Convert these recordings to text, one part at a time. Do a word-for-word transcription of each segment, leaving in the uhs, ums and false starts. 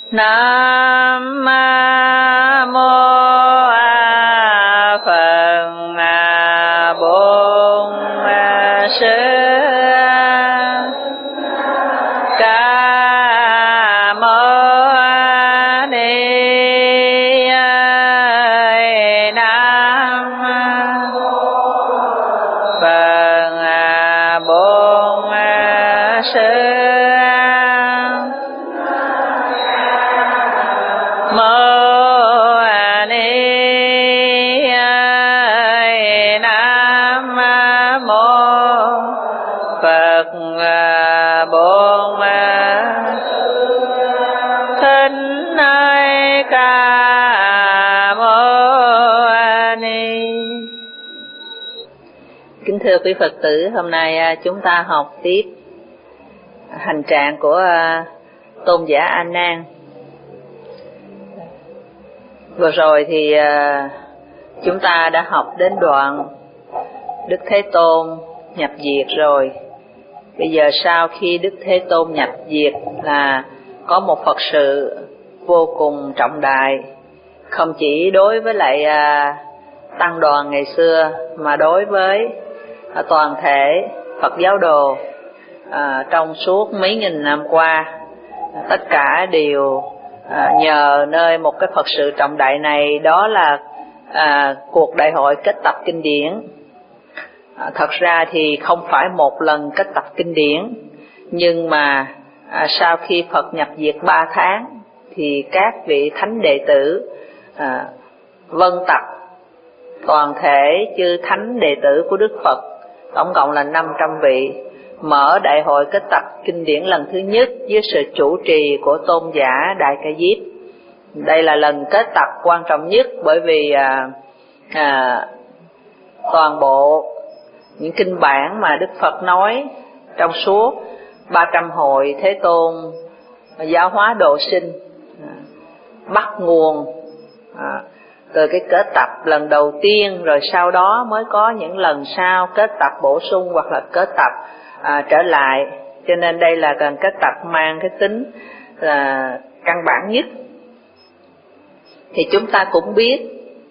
Nam mô Phật Bổn Sư Ca Mâu Ni Nam Phật Bổn Sư Thưa quý Phật tử, hôm nay chúng ta học tiếp hành trạng của Tôn giả A Nan. Vừa rồi thì chúng ta đã học đến đoạn Đức Thế Tôn nhập diệt rồi. Bây giờ sau khi Đức Thế Tôn nhập diệt là có một Phật sự vô cùng trọng đại, không chỉ đối với lại tăng đoàn ngày xưa mà đối với toàn thể Phật giáo đồ à, trong suốt mấy nghìn năm qua. Tất cả đều à, nhờ nơi một cái Phật sự trọng đại này, đó là à, cuộc đại hội kết tập kinh điển. à, Thật ra thì không phải một lần kết tập kinh điển, nhưng mà à, sau khi Phật nhập diệt ba tháng thì các vị thánh đệ tử à, vân tập toàn thể chư thánh đệ tử của Đức Phật, tổng cộng là năm trăm vị, mở đại hội kết tập kinh điển lần thứ nhất với sự chủ trì của Tôn giả Đại Ca Diếp. Đây là lần kết tập quan trọng nhất, bởi vì à, à, toàn bộ những kinh bản mà Đức Phật nói trong suốt ba trăm hội Thế Tôn giáo hóa độ sinh, à, bắt nguồn à, từ cái kết tập lần đầu tiên, rồi sau đó mới có những lần sau kết tập bổ sung hoặc là kết tập à, trở lại. Cho nên đây là cần kết tập mang cái tính là căn bản nhất. Thì chúng ta cũng biết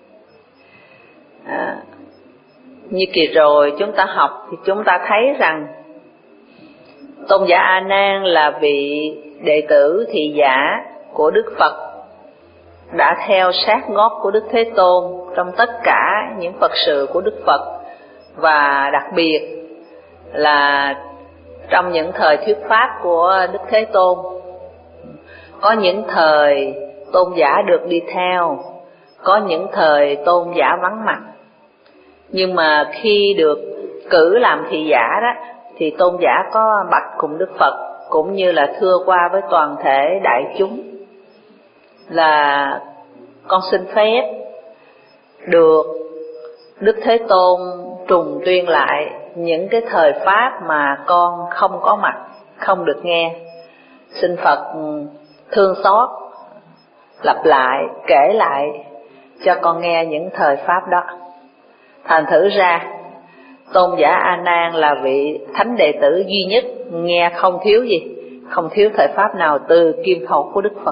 à, như kỳ rồi chúng ta học thì chúng ta thấy rằng Tôn giả A Nan là vị đệ tử thị giả của Đức Phật, đã theo sát gót của Đức Thế Tôn trong tất cả những Phật sự của Đức Phật, và đặc biệt là trong những thời thuyết pháp của Đức Thế Tôn. Có những thời Tôn giả được đi theo, có những thời Tôn giả vắng mặt. Nhưng mà khi được cử làm thị giả đó, thì Tôn giả có bạch cùng Đức Phật, cũng như là thưa qua với toàn thể đại chúng là con xin phép được Đức Thế Tôn trùng tuyên lại những cái thời pháp mà con không có mặt, không được nghe. Xin Phật thương xót lặp lại, kể lại cho con nghe những thời pháp đó. Thành thử ra Tôn giả A Nan là vị thánh đệ tử duy nhất nghe không thiếu gì, không thiếu thời pháp nào từ kim khẩu của Đức Phật.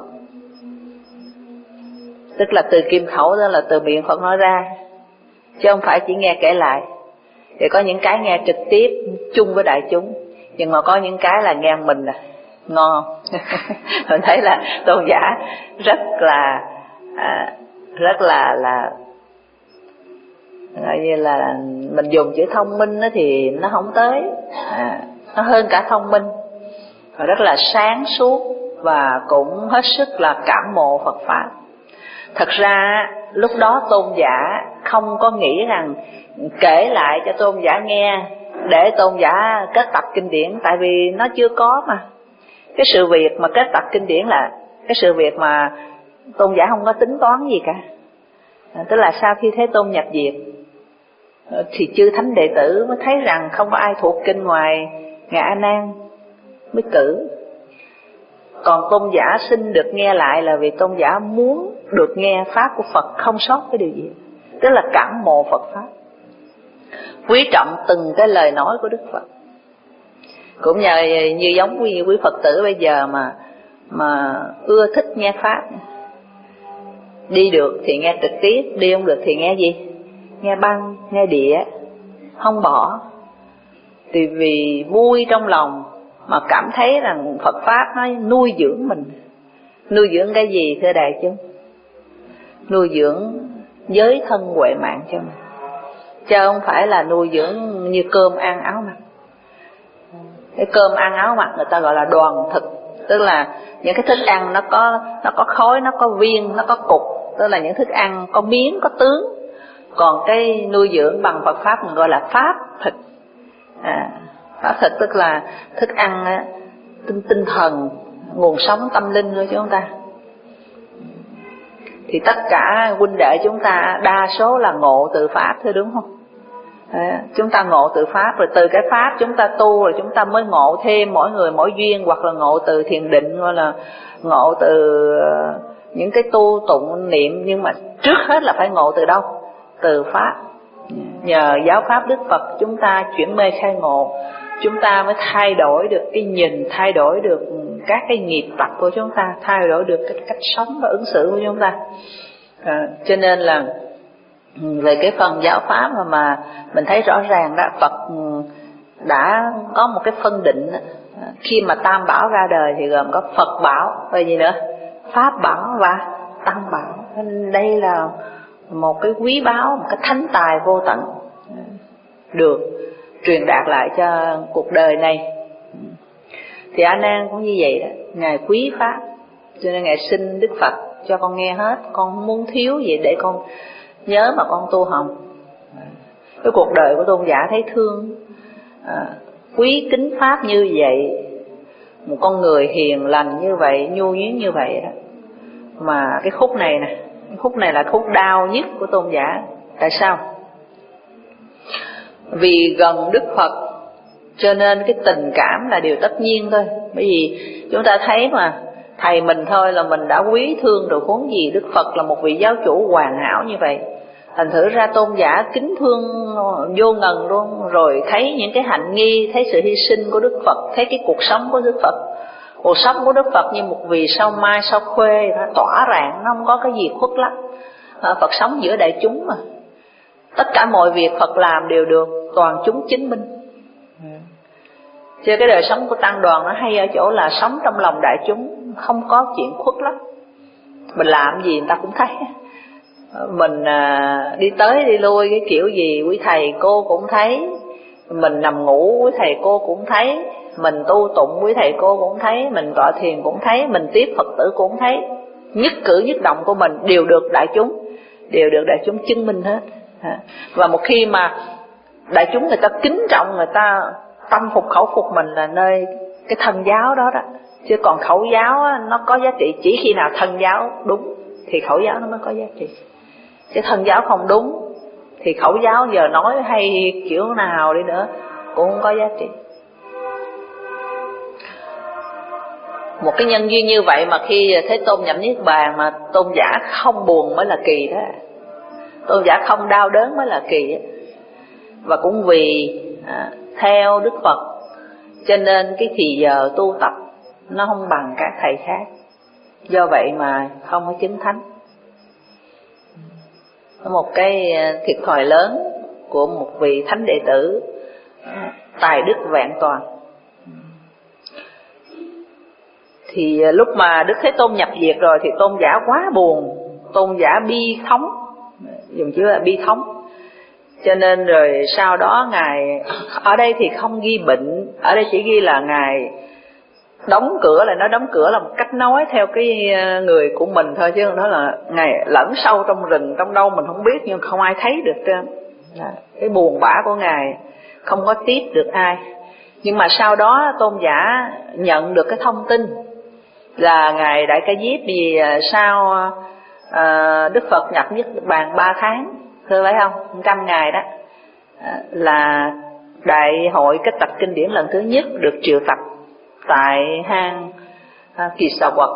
Tức là từ kim khẩu đó là từ miệng Phật nói ra, chứ không phải chỉ nghe kể lại. Thì có những cái nghe trực tiếp chung với đại chúng, nhưng mà có những cái là nghe mình là ngon. Mình thấy là Tôn giả rất là à, rất là là gọi như là mình dùng chữ thông minh đó thì nó không tới, à, nó hơn cả thông minh, và rất là sáng suốt và cũng hết sức là cảm mộ Phật pháp. Thật ra lúc đó Tôn giả không có nghĩ rằng kể lại cho Tôn giả nghe để Tôn giả kết tập kinh điển, tại vì nó chưa có mà. Cái sự việc mà kết tập kinh điển là cái sự việc mà Tôn giả không có tính toán gì cả. à, Tức là sau khi Thế Tôn nhập diệt thì chư thánh đệ tử mới thấy rằng không có ai thuộc kinh ngoài Ngài A Nan mới cử. Còn Tôn giả xin được nghe lại là vì Tôn giả muốn được nghe pháp của Phật không sót cái điều gì, tức là cảm mộ Phật pháp, quý trọng từng cái lời nói của Đức Phật. Cũng nhờ như giống như quý Phật tử bây giờ mà mà ưa thích nghe Pháp. Đi được thì nghe trực tiếp, đi không được thì nghe gì? Nghe băng, nghe đĩa, không bỏ. Thì vì vui trong lòng mà cảm thấy rằng Phật Pháp nó nuôi dưỡng mình. Nuôi dưỡng cái gì thưa đại chúng? Nuôi dưỡng giới thân huệ mạng cho mình, chứ không phải là nuôi dưỡng như cơm ăn áo mặc. Cái cơm ăn áo mặc người ta gọi là đoàn thực, tức là những cái thức ăn nó có nó có khối, nó có viên, nó có cục, tức là những thức ăn có miếng, có tướng. Còn cái nuôi dưỡng bằng Phật Pháp mình gọi là pháp thực. À, pháp thực tức là thức ăn tinh, tinh thần, nguồn sống tâm linh của chúng ta. Thì tất cả huynh đệ chúng ta đa số là ngộ từ Pháp thôi, đúng không? À, chúng ta ngộ từ Pháp, rồi từ cái Pháp chúng ta tu, rồi chúng ta mới ngộ thêm mỗi người mỗi duyên, hoặc là ngộ từ thiền định, hoặc là ngộ từ những cái tu tụng niệm. Nhưng mà trước hết là phải ngộ từ đâu? Từ Pháp. Nhờ giáo Pháp Đức Phật chúng ta chuyển mê khai ngộ, chúng ta mới thay đổi được cái nhìn, thay đổi được các cái nghiệp tập của chúng ta, thay đổi được cái cách sống và ứng xử của chúng ta. À, cho nên là về cái phần giáo Pháp mà, mà mình thấy rõ ràng đó, Phật đã có một cái phân định. Khi mà Tam Bảo ra đời thì gồm có Phật Bảo và gì nữa? Pháp Bảo và Tăng Bảo. Nên đây là một cái quý báu, một cái thánh tài vô tận được truyền đạt lại cho cuộc đời này. Thì A Nan cũng như vậy đó, Ngài quý Pháp, cho nên Ngài xin Đức Phật cho con nghe hết, con không muốn thiếu gì để con nhớ mà con tu học. Cái cuộc đời của tôn giả thấy thương, à, quý kính Pháp như vậy, một con người hiền lành như vậy, nhu nhuyễn như vậy đó. Mà cái khúc này nè, cái khúc này là khúc đau nhất của tôn giả. Tại sao? Vì gần Đức Phật cho nên cái tình cảm là điều tất nhiên thôi. Bởi vì chúng ta thấy mà, thầy mình thôi là mình đã quý thương rồi, huống gì Đức Phật là một vị giáo chủ hoàn hảo như vậy. Thành thử ra tôn giả kính thương vô ngần luôn. Rồi thấy những cái hạnh nghi, thấy sự hy sinh của Đức Phật, thấy cái cuộc sống của Đức Phật. Cuộc sống của Đức Phật như một vì sao mai sao khuê, nó tỏa rạng, nó không có cái gì khuất lấp. Phật sống giữa đại chúng mà, tất cả mọi việc Phật làm đều được toàn chúng chứng minh. Chứ cái đời sống của tăng đoàn nó hay ở chỗ là sống trong lòng đại chúng, không có chuyện khuất lấp. Mình làm gì người ta cũng thấy, mình đi tới đi lui cái kiểu gì quý thầy cô cũng thấy, mình nằm ngủ quý thầy cô cũng thấy, mình tu tụng quý thầy cô cũng thấy, mình tọa thiền cũng thấy, mình tiếp Phật tử cũng thấy. Nhất cử nhất động của mình đều được đại chúng, đều được đại chúng chứng minh hết. Và một khi mà đại chúng người ta kính trọng, người ta tâm phục khẩu phục mình là nơi cái thân giáo đó đó. Chứ còn khẩu giáo á, nó có giá trị chỉ khi nào thân giáo đúng thì khẩu giáo nó mới có giá trị. Chứ thân giáo không đúng thì khẩu giáo giờ nói hay kiểu nào đi nữa cũng không có giá trị. Một cái nhân duyên như vậy mà khi Thế Tôn nhập Niết Bàn mà tôn giả không buồn mới là kỳ đó. Tôn giả không đau đớn mới là kỳ đó. Và cũng vì à, theo Đức Phật cho nên cái thì giờ tu tập nó không bằng các thầy khác. Do vậy mà không có chứng thánh. Một cái thiệt thòi lớn của một vị thánh đệ tử tài đức vẹn toàn. Thì lúc mà Đức Thế Tôn nhập diệt rồi thì tôn giả quá buồn, tôn giả bi thống, dùng chữ là bi thống. Cho nên rồi sau đó Ngài, ở đây thì không ghi bệnh, ở đây chỉ ghi là Ngài đóng cửa lại. Nó đóng cửa là một cách nói theo cái người của mình thôi, chứ đó là Ngài lẫn sâu trong rừng, trong đâu mình không biết, nhưng không ai thấy được trơn. Cái buồn bã của Ngài không có tiếp được ai. Nhưng mà sau đó tôn giả nhận được cái thông tin là Ngài Đại Ca Diếp vì sao à, Đức Phật nhập Niết Bàn ba tháng, thưa phải không? một trăm ngày đó à, là đại hội kết tập kinh điển lần thứ nhất được triệu tập tại hang à, Kỳ Xà Quật.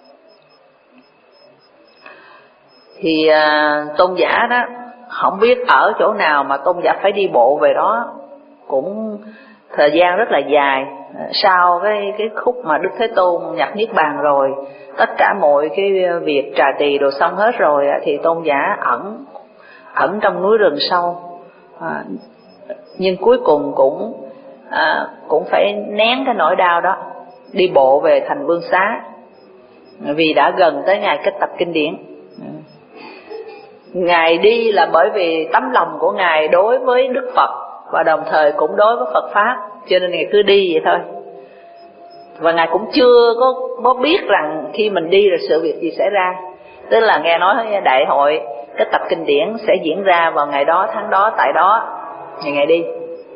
Thì à, tôn giả đó không biết ở chỗ nào mà tôn giả phải đi bộ về đó cũng thời gian rất là dài. Sau cái cái khúc mà Đức Thế Tôn nhập niết bàn rồi, tất cả mọi cái việc trà tỳ đồ xong hết rồi, thì tôn giả ẩn ẩn trong núi rừng sâu, à, nhưng cuối cùng cũng à, cũng phải nén cái nỗi đau đó, đi bộ về thành Vương Xá, vì đã gần tới ngày kết tập kinh điển. Ngài đi là bởi vì tấm lòng của Ngài đối với Đức Phật và đồng thời cũng đối với Phật Pháp, cho nên Ngài cứ đi vậy thôi. Và Ngài cũng chưa có, có biết rằng khi mình đi rồi sự việc gì xảy ra. Tức là nghe nói đại hội kết tập kinh điển sẽ diễn ra vào ngày đó, tháng đó, tại đó, thì Ngài đi.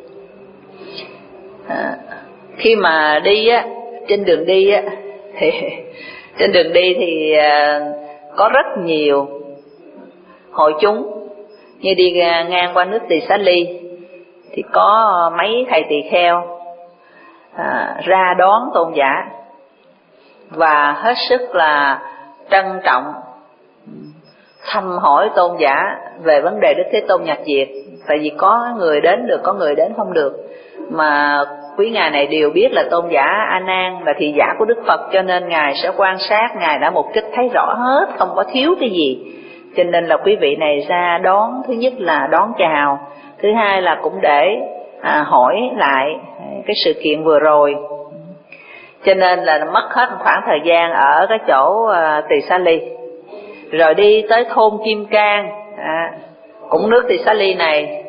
À, khi mà đi á, trên đường đi á, thì trên đường đi thì à, có rất nhiều hội chúng. Như đi ngang qua nước Tỳ Xá Ly thì có mấy thầy tỳ kheo à, ra đón tôn giả và hết sức là trân trọng thăm hỏi tôn giả về vấn đề Đức Thế Tôn nhập diệt. Tại vì có người đến được, có người đến không được, mà quý ngài này đều biết là tôn giả A Nan là thị giả của Đức Phật, cho nên ngài sẽ quan sát, ngài đã mục kích thấy rõ hết, không có thiếu cái gì. Cho nên là quý vị này ra đón, thứ nhất là đón chào, thứ hai là cũng để à, hỏi lại cái sự kiện vừa rồi. Cho nên là mất hết một khoảng thời gian ở cái chỗ à, Tỳ Xá Ly, rồi đi tới thôn Kim Cang, à, cũng nước Tỳ Xá Ly này.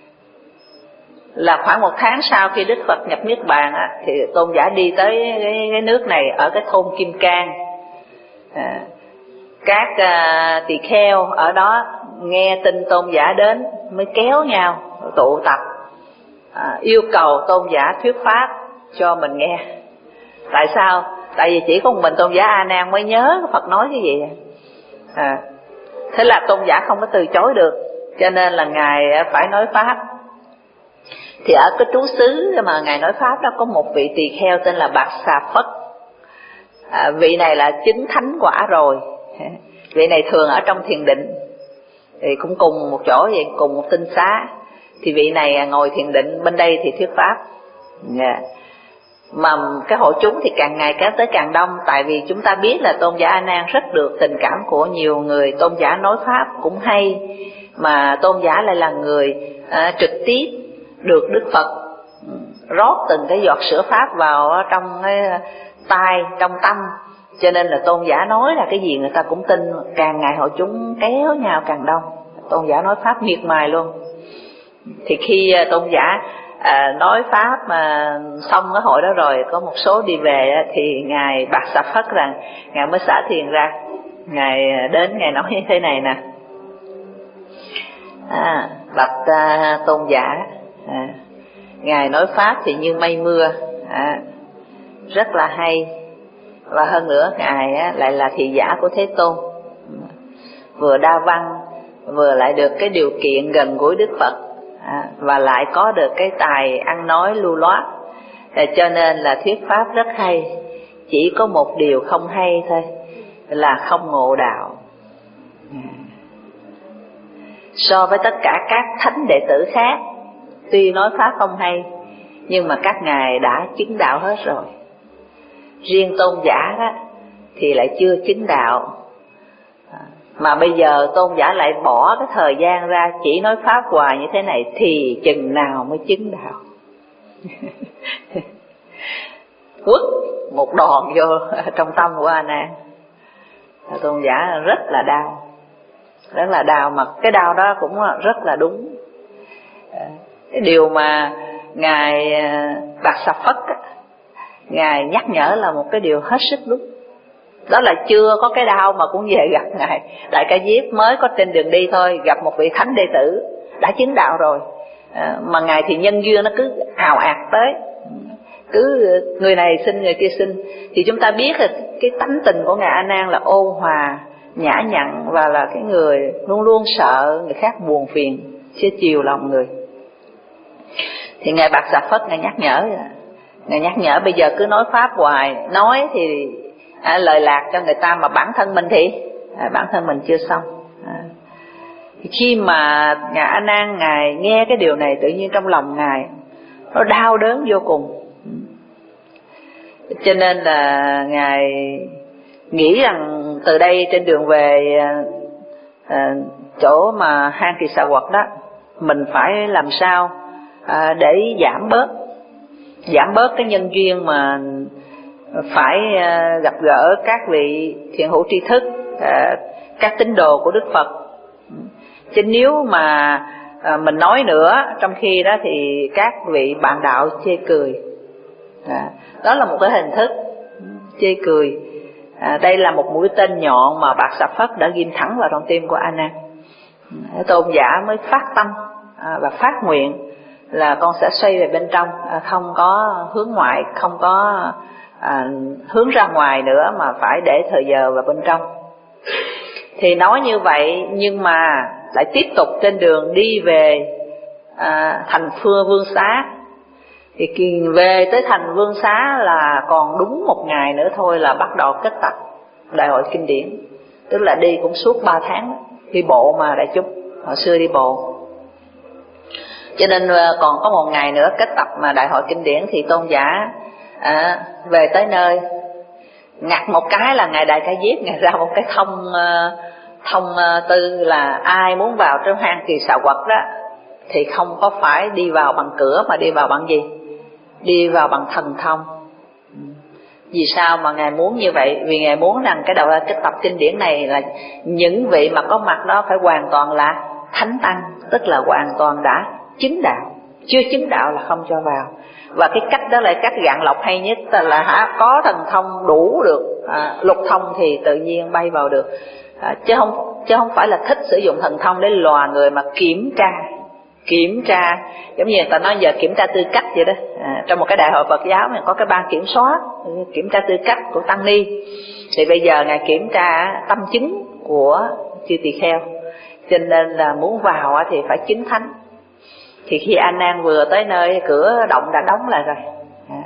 Là khoảng một tháng sau khi Đức Phật nhập niết bàn á, thì tôn giả đi tới cái, cái nước này ở cái thôn Kim Cang. À, các uh, tỳ kheo ở đó nghe tin tôn giả đến mới kéo nhau tụ tập, à, yêu cầu tôn giả thuyết pháp cho mình nghe. Tại sao? Tại vì chỉ có một mình tôn giả A Nan mới nhớ Phật nói cái gì. À, thế là tôn giả không có từ chối được, cho nên là ngài phải nói pháp. Thì ở cái trú xứ mà ngài nói pháp đó có một vị tỳ kheo tên là Bạc Xà Phất. À, vị này là chứng thánh quả rồi. Vị này thường ở trong thiền định, thì cũng cùng một chỗ vậy, cùng một tinh xá. Thì vị này ngồi thiền định, bên đây thì thuyết pháp. Yeah. Mà cái hội chúng thì càng ngày càng tới càng đông. Tại vì chúng ta biết là tôn giả A Nan rất được tình cảm của nhiều người. Tôn giả nói pháp cũng hay, mà tôn giả lại là người à, trực tiếp được Đức Phật rót từng cái giọt sữa pháp vào trong cái tai, trong tâm. Cho nên là tôn giả nói là cái gì người ta cũng tin. Càng ngày hội chúng kéo nhau càng đông, tôn giả nói pháp miệt mài luôn. Thì khi tôn giả à, nói pháp mà xong cái hội đó rồi, có một số đi về thì ngài Bạc Xà Phất rằng ngài mới xả thiền ra. Ngài đến ngài nói như thế này nè: à, bạch à, tôn giả, à, ngài nói pháp thì như mây mưa, à, rất là hay. Và hơn nữa ngài á, lại là thị giả của Thế Tôn, vừa đa văn, vừa lại được cái điều kiện gần gũi Đức Phật, à, và lại có được cái tài ăn nói lưu loát, à, cho nên là thuyết pháp rất hay. Chỉ có một điều không hay thôi, là không ngộ đạo. So với tất cả các thánh đệ tử khác, tuy nói pháp không hay, nhưng mà các ngài đã chứng đạo hết rồi. Riêng tôn giả đó thì lại chưa chứng đạo, mà bây giờ tôn giả lại bỏ cái thời gian ra chỉ nói pháp hoài như thế này, thì chừng nào mới chứng đạo. Quất một đòn vô trong tâm của A Nan, tôn giả rất là đau, rất là đau. Mà cái đau đó cũng rất là đúng. Cái điều mà ngài Bạc Xà Phất á, ngài nhắc nhở là một cái điều hết sức đúng. Đó là chưa có cái đau mà cũng về gặp ngài Đại Ca Diếp, mới có trên đường đi thôi, gặp một vị thánh đệ tử đã chứng đạo rồi, à, mà ngài thì nhân duyên nó cứ ào ạt tới, cứ người này xin người kia xin. Thì chúng ta biết là cái tánh tình của ngài A Nan là ôn hòa, nhã nhặn, và là cái người luôn luôn sợ người khác buồn phiền, sẽ chiều lòng người. Thì ngài Bạc Xà Phất ngài nhắc nhở, ngài nhắc nhở bây giờ cứ nói pháp hoài, nói thì à, lời lạc cho người ta, mà bản thân mình thì à, bản thân mình chưa xong. À, khi mà ngài A Nan ngài nghe cái điều này, tự nhiên trong lòng ngài nó đau đớn vô cùng. Cho nên là Ngài nghĩ rằng từ đây trên đường về à, chỗ mà hang Kỳ Xà Quật đó, mình phải làm sao à, để giảm bớt giảm bớt cái nhân duyên mà phải à, gặp gỡ các vị thiện hữu tri thức, à, các tín đồ của Đức Phật. Chứ nếu mà à, mình nói nữa, trong khi đó thì các vị bạn đạo chê cười. À, đó là một cái hình thức chê cười. À, đây là một mũi tên nhọn mà Bạt Xà Phất đã ghim thẳng vào trong tim của A Nan. Tôn giả mới phát tâm à, và phát nguyện là con sẽ xoay về bên trong, à, không có hướng ngoại, không có à, hướng ra ngoài nữa, mà phải để thời giờ vào bên trong. Thì nói như vậy nhưng mà lại tiếp tục trên đường đi về à, thành Phương Vương Xá. Thì về tới thành Vương Xá là còn đúng một ngày nữa thôi là bắt đầu kết tập Đại hội Kinh Điển. Tức là đi cũng suốt ba tháng, đi bộ mà đại chúng, hồi xưa đi bộ. Cho nên còn có một ngày nữa kết tập mà Đại hội Kinh Điển. Thì Tôn giả à, về tới nơi, ngặt một cái là Ngài Đại Ca Diếp Ngài ra một cái thông thông tư là ai muốn vào trong hang Kỳ Xà Quật đó thì không có phải đi vào bằng cửa, mà đi vào bằng gì? Đi vào bằng thần thông. Vì sao mà Ngài muốn như vậy? Vì Ngài muốn rằng cái đầu cái tập kinh điển này là những vị mà có mặt đó phải hoàn toàn là thánh tăng, tức là hoàn toàn đã chứng đạo. Chưa chứng đạo là không cho vào. Và cái cách đó là cách gạn lọc hay nhất, là hả, có thần thông đủ được, à, lục thông thì tự nhiên bay vào được. À, chứ không chứ không phải là thích sử dụng thần thông để lòa người, mà kiểm tra kiểm tra giống như người ta nói giờ kiểm tra tư cách vậy đó. À, trong một cái đại hội Phật giáo mình có cái ban kiểm soát kiểm tra tư cách của tăng ni, thì bây giờ Ngài kiểm tra tâm chứng của chư tỳ kheo, cho nên là muốn vào thì phải chứng thánh. Thì khi A Nan vừa tới nơi, cửa động đã đóng lại rồi, à,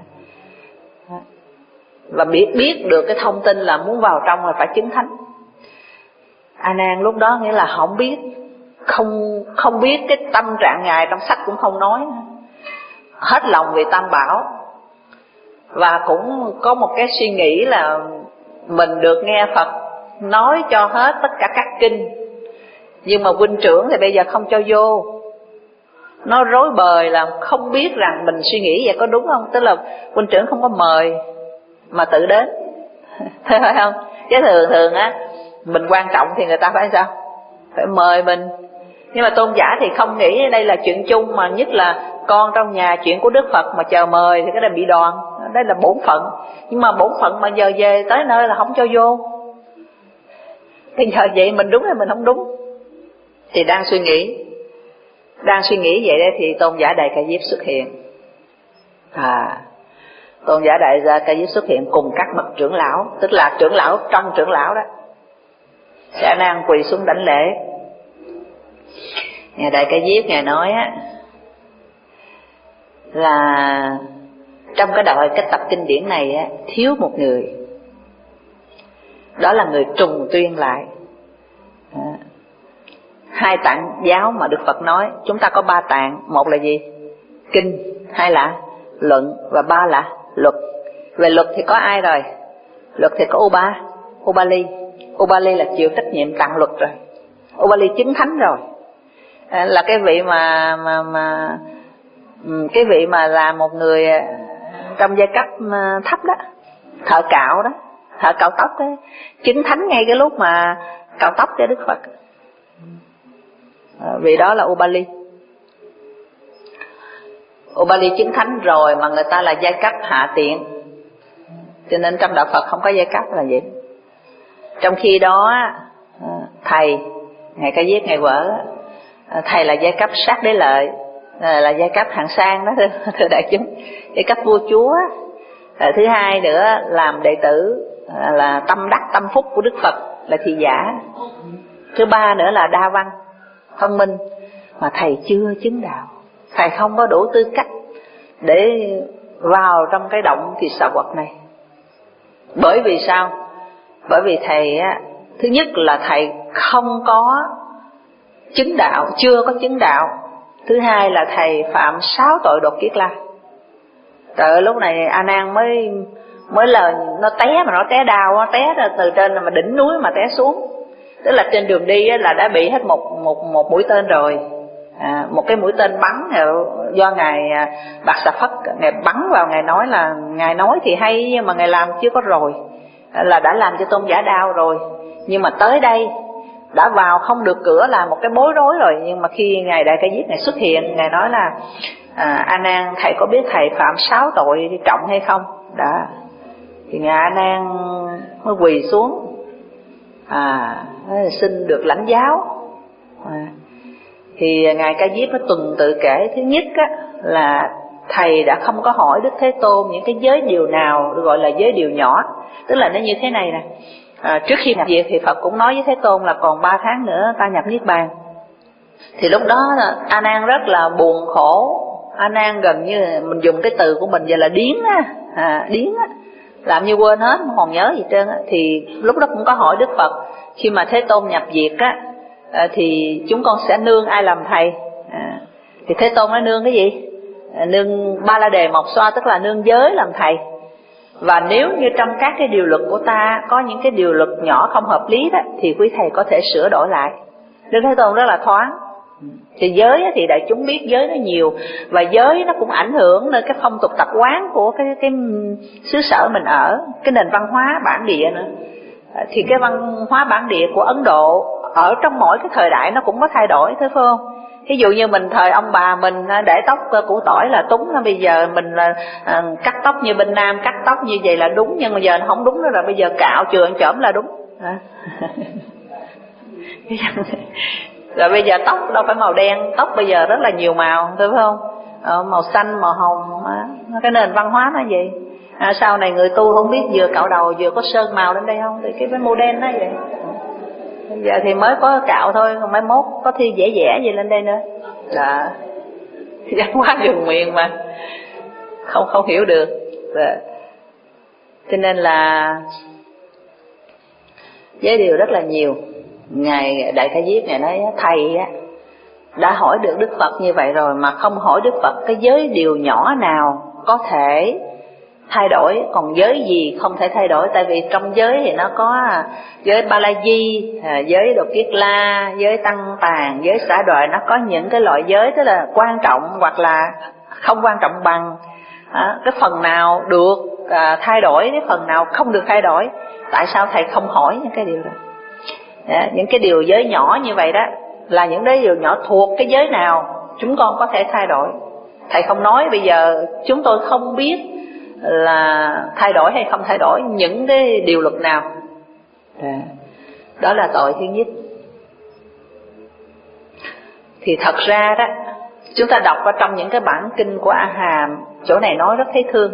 và biết biết được cái thông tin là muốn vào trong là phải chứng thánh. A Nan lúc đó nghĩa là không biết, không không biết cái tâm trạng Ngài, trong sách cũng không nói, hết lòng vì Tam Bảo. Và cũng có một cái suy nghĩ là mình được nghe Phật nói cho hết tất cả các kinh, nhưng mà huynh trưởng thì bây giờ không cho vô. Nó rối bời là không biết rằng mình suy nghĩ vậy có đúng không. Tức là huynh trưởng không có mời mà tự đến thấy phải không? Chứ thường thường á, mình quan trọng thì người ta phải sao? Phải mời mình. Nhưng mà Tôn giả thì không nghĩ đây là chuyện chung, mà nhất là con trong nhà, chuyện của Đức Phật mà chờ mời thì cái này bị đòn. Đây là bổn phận. Nhưng mà bổn phận mà giờ về tới nơi là không cho vô. Bây giờ vậy mình đúng hay mình không đúng? Thì đang suy nghĩ Đang suy nghĩ vậy đấy thì Tôn giả Đại Ca Diếp xuất hiện. À, Tôn giả Đại Ca Diếp xuất hiện cùng các bậc trưởng lão, tức là trưởng lão trong trưởng lão đó. A Nan quỳ xuống đảnh lễ. Ngài Đại Ca Diếp Ngài nói á, là trong cái đội cái tập kinh điển này á, thiếu một người, đó là người trùng tuyên lại à, hai tạng giáo mà Đức Phật nói. Chúng ta có ba tạng, một là gì? Kinh, hai là luận, và ba là luật. Về luật thì có ai rồi? Luật thì có Uba, Ubali. Ubali là chịu trách nhiệm tặng luật rồi. Ubali chứng thánh rồi, à, là cái vị mà mà mà cái vị mà là một người trong giai cấp thấp đó, thợ cạo đó, thợ cạo tóc đó, chứng thánh ngay cái lúc mà cạo tóc cho Đức Phật. À, vị đó là Ubali. Ubali chứng thánh rồi mà người ta là giai cấp hạ tiện, cho nên trong đạo Phật không có giai cấp là vậy. Trong khi đó thầy, Ngài Ca Diếp Ngài vợ, thầy là giai cấp sát đế lợi, là giai cấp hạng sang đó thưa, thưa đại chúng, giai cấp vua chúa. À, thứ hai nữa làm đệ tử là tâm đắc tâm phúc của Đức Phật, là thị giả. Thứ ba nữa là đa văn thông minh, mà thầy chưa chứng đạo, thầy không có đủ tư cách để vào trong cái động Kỳ Xà Quật này. Bởi vì sao? Bởi vì thầy á, thứ nhất là thầy không có chứng đạo, chưa có chứng đạo. Thứ hai là thầy phạm sáu tội đột kiết la. Trời ơi, lúc này A Nan mới mới là nó té, mà nó té đau, nó té ra từ trên mà đỉnh núi mà té xuống. Tức là trên đường đi là đã bị hết một một một mũi tên rồi. À, một cái mũi tên bắn do ngài Bạc Xà Phất ngài bắn vào, ngài nói là ngài nói thì hay nhưng mà ngài làm chưa có rồi, là đã làm cho Tôn Giả đau rồi. Nhưng mà tới đây đã vào không được cửa là một cái bối rối rồi. Nhưng mà khi ngài Đại Ca Diếp ngài xuất hiện, ngài nói là à, A Nan, thầy có biết thầy phạm sáu tội trọng hay không? Đó, thì ngài A Nan mới quỳ xuống, à xin được lãnh giáo. À, thì ngài Ca Diếp nó tuần tự kể. Thứ nhất á, là thầy đã không có hỏi Đức Thế Tôn những cái giới điều nào gọi là giới điều nhỏ. Tức là nó như thế này nè, à, trước khi nhập diệt thì Phật cũng nói với Thế Tôn là còn ba tháng nữa ta nhập Niết Bàn. Thì lúc đó A Nan rất là buồn khổ. A Nan gần như mình dùng cái từ của mình giờ là điếng á, à, điếng á, làm như quên hết, không còn nhớ gì trơn á. Thì lúc đó cũng có hỏi Đức Phật, khi mà Thế Tôn nhập diệt á, à, thì chúng con sẽ nương ai làm thầy? À, thì Thế Tôn nói nương cái gì? À, nương Ba La Đề Mộc Xoa, tức là nương giới làm thầy. Và nếu như trong các cái điều luật của ta có những cái điều luật nhỏ không hợp lý đó, thì quý thầy có thể sửa đổi lại. Đức Thế Tôn rất là thoáng. Thì giới thì đại chúng biết giới nó nhiều, và giới nó cũng ảnh hưởng đến cái phong tục tập quán của cái, cái xứ sở mình ở, cái nền văn hóa bản địa nữa. Thì cái văn hóa bản địa của Ấn Độ ở trong mỗi cái thời đại nó cũng có thay đổi, thấy phải không? Ví dụ như mình thời ông bà mình để tóc củ tỏi là túng, bây giờ mình là à, cắt tóc như bên Nam, cắt tóc như vậy là đúng, nhưng mà giờ nó không đúng nữa rồi, bây giờ cạo chườn chởm là đúng. À. Rồi bây giờ tóc đâu phải màu đen, tóc bây giờ rất là nhiều màu, thấy phải không? Ờ, màu xanh, màu hồng, à, cái nền văn hóa nó vậy. À, sau này người tu không biết vừa cạo đầu vừa có sơn màu lên đây không, thì cái cái model nó vậy. Bây giờ thì mới có cạo thôi, còn mai mốt có thi vẽ vẽ gì lên đây nữa. Là văn hóa vùng miền mà không không hiểu được. Rồi. Cho nên là giới điều rất là nhiều. Ngài Đại Ca Diếp ngài nói thầy á đã hỏi được Đức Phật như vậy rồi mà không hỏi Đức Phật cái giới điều nhỏ nào có thể thay đổi, còn giới gì không thể thay đổi. Tại vì trong giới thì nó có giới Ba La Di, giới Độ Kiết La, giới Tăng Tàn, giới Xả Đoại. Nó có những cái loại giới tức là quan trọng hoặc là không quan trọng bằng. À, cái phần nào được à, thay đổi, cái phần nào không được thay đổi. Tại sao thầy không hỏi những cái điều đó? À, những cái điều giới nhỏ như vậy đó là những cái điều nhỏ thuộc cái giới nào chúng con có thể thay đổi. Thầy không nói, bây giờ chúng tôi không biết là thay đổi hay không thay đổi những cái điều luật nào. À, đó là tội thứ nhất. Thì thật ra đó, chúng ta đọc ở trong những cái bản kinh của A Hàm, chỗ này nói rất thấy thương.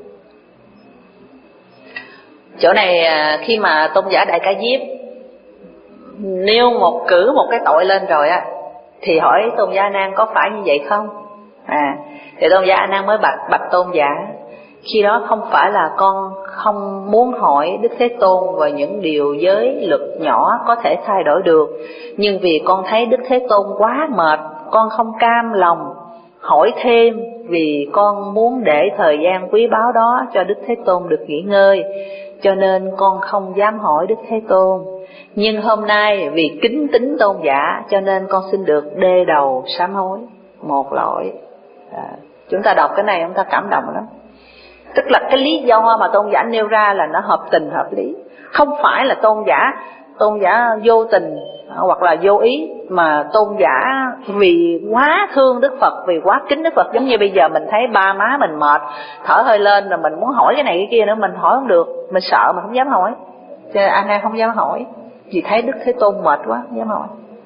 Chỗ này khi mà Tôn giả Đại Ca Diếp nêu một cử một cái tội lên rồi á, thì hỏi Tôn giả A Nan có phải như vậy không? À, thì Tôn giả A Nan mới bạch bạch Tôn giả, khi đó không phải là con không muốn hỏi Đức Thế Tôn về những điều giới luật nhỏ có thể thay đổi được, nhưng vì con thấy Đức Thế Tôn quá mệt, con không cam lòng hỏi thêm, vì con muốn để thời gian quý báu đó cho Đức Thế Tôn được nghỉ ngơi, cho nên con không dám hỏi Đức Thế Tôn. Nhưng hôm nay vì kính tín Tôn giả cho nên con xin được đê đầu sám hối một lỗi. À, chúng ta đọc cái này chúng ta cảm động lắm. Tức là cái lý do mà Tôn giả nêu ra là nó hợp tình hợp lý. Không phải là Tôn giả Tôn giả vô tình hoặc là vô ý, mà Tôn giả vì quá thương Đức Phật, vì quá kính Đức Phật. Giống như bây giờ mình thấy ba má mình mệt, thở hơi lên rồi mình muốn hỏi cái này cái kia nữa, mình hỏi không được, mình sợ mình không dám hỏi. Cho nên anh em không dám hỏi, vì thấy Đức Thế Tôn mệt quá không dám hỏi.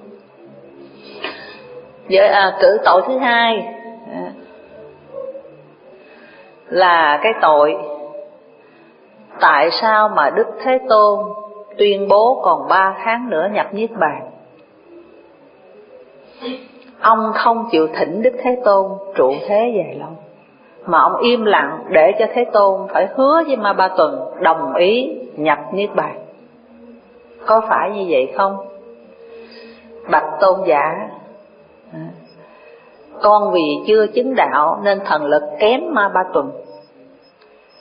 Vậy à, cử tội thứ hai à, là cái tội tại sao mà Đức Thế Tôn tuyên bố còn ba tháng nữa nhập Niết Bàn. Ông không chịu thỉnh Đức Thế Tôn trụ thế dài lâu, mà ông im lặng để cho Thế Tôn phải hứa với Ma Ba Tuần đồng ý nhập Niết Bàn. Có phải như vậy không? Bạch Tôn giả, con vì chưa chứng đạo nên thần lực kém Ma Ba Tuần,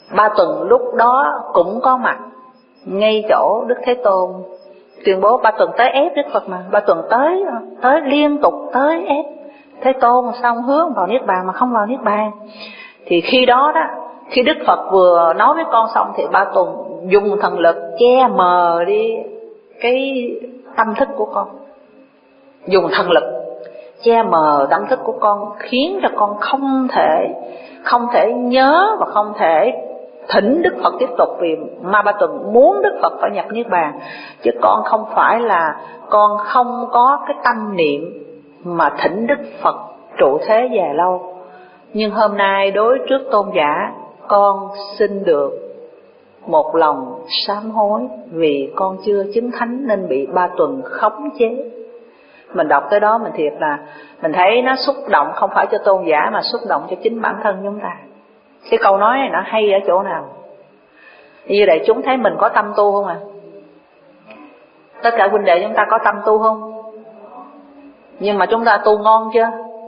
Ba Tuần lúc đó cũng có mặt ngay chỗ Đức Thế Tôn tuyên bố. Ba Tuần tới ép Đức Phật mà, Ba Tuần tới tới liên tục tới ép Thế Tôn, xong hướng vào Niết Bàn mà không vào Niết Bàn. Thì khi đó đó, khi Đức Phật vừa nói với con xong thì Ba Tuần dùng thần lực che mờ đi cái tâm thức của con, dùng thần lực che mờ tâm thức của con, khiến cho con không thể không thể nhớ và không thể thỉnh Đức Phật tiếp tục, vì Ma Ba Tuần muốn Đức Phật phải nhập Niết Bàn. Chứ con không phải là con không có cái tâm niệm mà thỉnh Đức Phật trụ thế dài lâu. Nhưng hôm nay đối trước tôn giả, con xin được một lòng sám hối vì con chưa chứng thánh nên bị Ba Tuần khống chế. Mình đọc tới đó mình thiệt là mình thấy nó xúc động, không phải cho tôn giả mà xúc động cho chính bản thân chúng ta. Cái câu nói này nó hay ở chỗ nào? Như vậy chúng thấy mình có tâm tu không à? Tất cả huynh đệ chúng ta có tâm tu không? Nhưng mà chúng ta tu ngon chưa?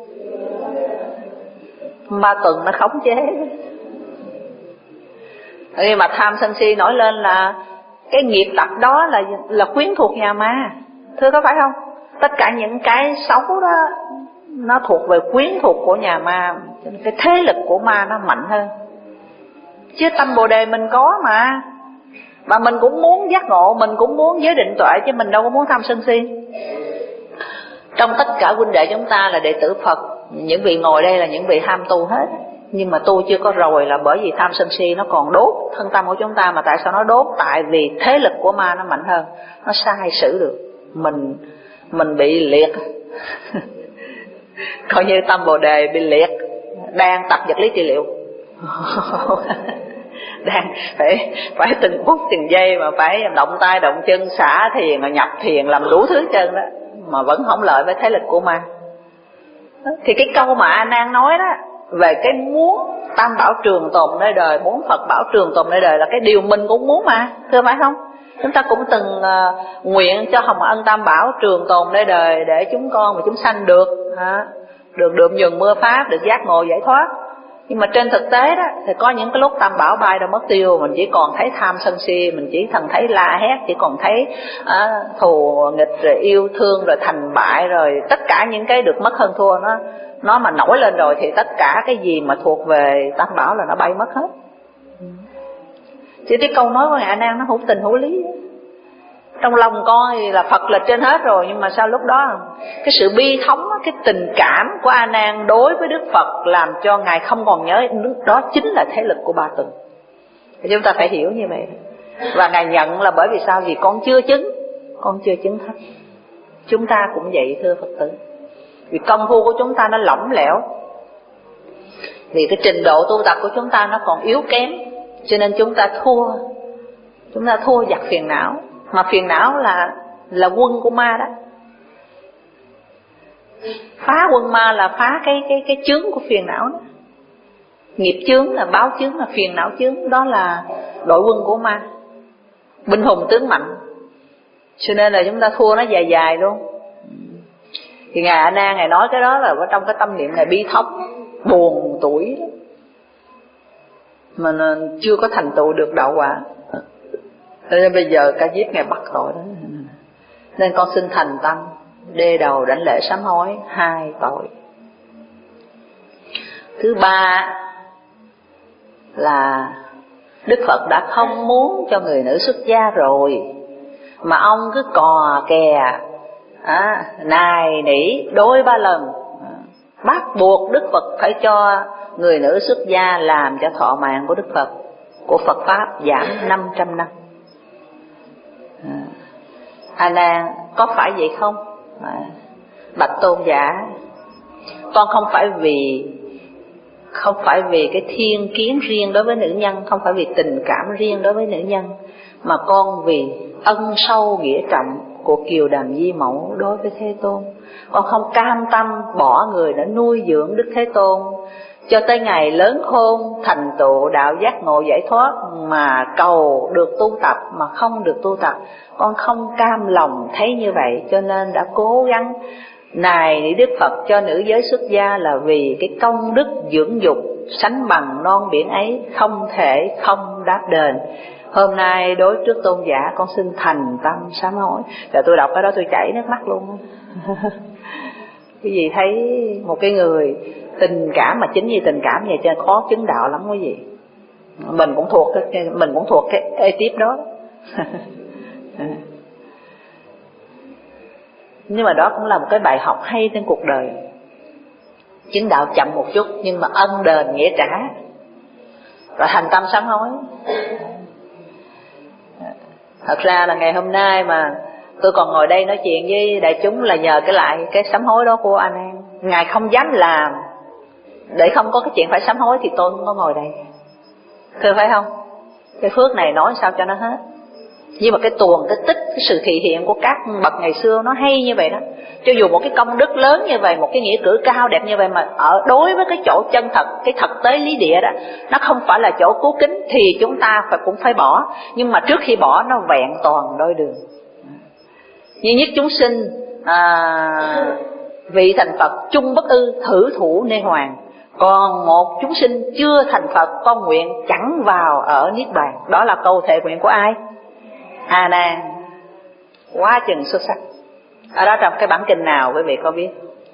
Ba Tuần nó khống chế. Khi mà tham sân si nổi lên là cái nghiệp tập đó là là quyến thuộc nhà ma, thưa có phải không? Tất cả những cái xấu đó nó thuộc về quyến thuộc của nhà ma, cái thế lực của ma nó mạnh hơn. Chứ tâm Bồ Đề mình có mà, mà mình cũng muốn giác ngộ, mình cũng muốn giới định tuệ, chứ mình đâu có muốn tham sân si. Trong tất cả huynh đệ chúng ta là đệ tử Phật, những vị ngồi đây là những vị ham tu hết, nhưng mà tu chưa có rồi là bởi vì tham sân si nó còn đốt thân tâm của chúng ta. Mà tại sao nó đốt? Tại vì thế lực của ma nó mạnh hơn, nó sai sử được mình, mình bị liệt coi như tâm Bồ Đề bị liệt, đang tập vật lý trị liệu đang phải phải từng phút từng giây mà phải động tay động chân, xả thiền rồi nhập thiền, làm đủ thứ chân đó, mà vẫn không lợi với thế lực của ma. Thì cái câu mà A Nan nói đó về cái muốn Tam Bảo trường tồn nơi đời, muốn Phật Bảo trường tồn nơi đời là cái điều mình cũng muốn mà, thưa phải không? Chúng ta cũng từng uh, nguyện cho Hồng Ân Tam Bảo trường tồn nơi đời để chúng con và chúng sanh được hả? Được được nhường mưa pháp, được giác ngộ giải thoát. Nhưng mà trên thực tế đó thì có những cái lúc Tam Bảo bay đã mất tiêu, mình chỉ còn thấy tham sân si, mình chỉ thần thấy la hét, chỉ còn thấy uh, thù nghịch rồi yêu thương rồi thành bại, rồi tất cả những cái được mất hơn thua nó nó mà nổi lên rồi thì tất cả cái gì mà thuộc về Tam Bảo là nó bay mất hết. Chứ cái câu nói của Ngài A Nan nó hữu tình hữu lý. Trong lòng con thì là Phật là trên hết rồi, nhưng mà sao lúc đó cái sự bi thống, cái tình cảm của A Nan đối với Đức Phật làm cho Ngài không còn nhớ, đó chính là thế lực của Ba Tuần. Thì chúng ta phải hiểu như vậy. Và Ngài nhận là bởi vì sao? Vì con chưa chứng, con chưa chứng thánh. Chúng ta cũng vậy thưa Phật tử. Vì công phu của chúng ta nó lỏng lẻo, vì cái trình độ tu tập của chúng ta nó còn yếu kém, cho nên chúng ta thua, chúng ta thua giặc phiền não. Mà phiền não là là quân của ma đó. Phá quân ma là phá cái cái cái chướng của phiền não đó. Nghiệp chướng là báo chướng, là phiền não chướng, đó là đội quân của ma. Binh hùng tướng mạnh, cho nên là chúng ta thua nó dài dài luôn. Thì Ngài A Nan Ngài nói cái đó là ở trong cái tâm niệm Ngài bi thống, buồn tuổi đó. Mà chưa có thành tựu được đạo quả. Nên bây giờ Ca Diếp Ngài bắt tội đó. Nên con xin thành tâm đê đầu đảnh lễ sám hối hai tội. Thứ ba là Đức Phật đã không muốn cho người nữ xuất gia rồi, mà ông cứ cò kè à, nài nỉ đôi ba lần, bắt buộc Đức Phật phải cho người nữ xuất gia làm cho thọ mạng của Đức Phật, của Phật Pháp giảm năm trăm năm. à, A Nan có phải vậy không? à, Bạch tôn giả, con không phải vì không phải vì cái thiên kiến riêng đối với nữ nhân, không phải vì tình cảm riêng đối với nữ nhân, mà con vì ân sâu nghĩa trọng của Kiều Đàm Di Mẫu đối với Thế Tôn. Con không cam tâm bỏ người đã nuôi dưỡng Đức Thế Tôn cho tới ngày lớn khôn thành tựu đạo giác ngộ giải thoát mà cầu được tu tập mà không được tu tập. Con không cam lòng thấy như vậy, cho nên đã cố gắng nài nỉ Đức Phật cho nữ giới xuất gia, là vì cái công đức dưỡng dục sánh bằng non biển ấy, không thể không đáp đền. Hôm nay đối trước tôn giả con xin thành tâm sám hối. Rồi tôi đọc cái đó tôi chảy nước mắt luôn. Cái gì thấy một cái người tình cảm mà chính vì tình cảm vậy cho khó chứng đạo lắm quý vị. Mình cũng thuộc cái mình cũng thuộc cái ê tiếp đó. Nhưng mà đó cũng là một cái bài học hay trên cuộc đời. Chứng đạo chậm một chút nhưng mà ân đền nghĩa trả, rồi thành tâm sám hối. Thật ra là ngày hôm nay mà tôi còn ngồi đây nói chuyện với đại chúng là nhờ cái lại cái sám hối đó của anh em. Ngài không dám làm để không có cái chuyện phải sám hối thì tôi không có ngồi đây, thưa phải không? Cái phước này nói sao cho nó hết. Nhưng mà cái tuồng, cái tích, cái sự thị hiện của các bậc ngày xưa nó hay như vậy đó. Cho dù một cái công đức lớn như vậy, một cái nghĩa cử cao đẹp như vậy, mà ở đối với cái chỗ chân thật, cái thực tế lý địa đó, nó không phải là chỗ cứu kính thì chúng ta phải cũng phải bỏ. Nhưng mà trước khi bỏ nó vẹn toàn đôi đường. Duy nhất chúng sinh à, vị thành Phật chung bất ư, thử thủ nê hoàng. Còn một chúng sinh chưa thành Phật, con nguyện chẳng vào ở Niết Bàn. Đó là câu thệ nguyện của ai? A Nan. Quá chừng xuất sắc. Ở đó trong cái bản kinh nào quý vị có biết?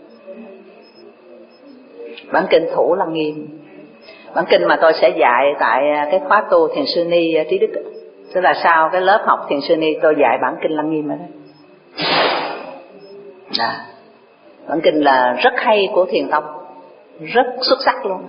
Bản kinh Thủ Lăng Nghiêm. Bản kinh mà tôi sẽ dạy tại cái khóa tu Thiền Sư Ni Trí Đức. Tức là sau cái lớp học Thiền Sư Ni tôi dạy bản kinh Lăng Nghiêm ở đó. À, bản kinh là rất hay của Thiền Tông, rất xuất sắc luôn.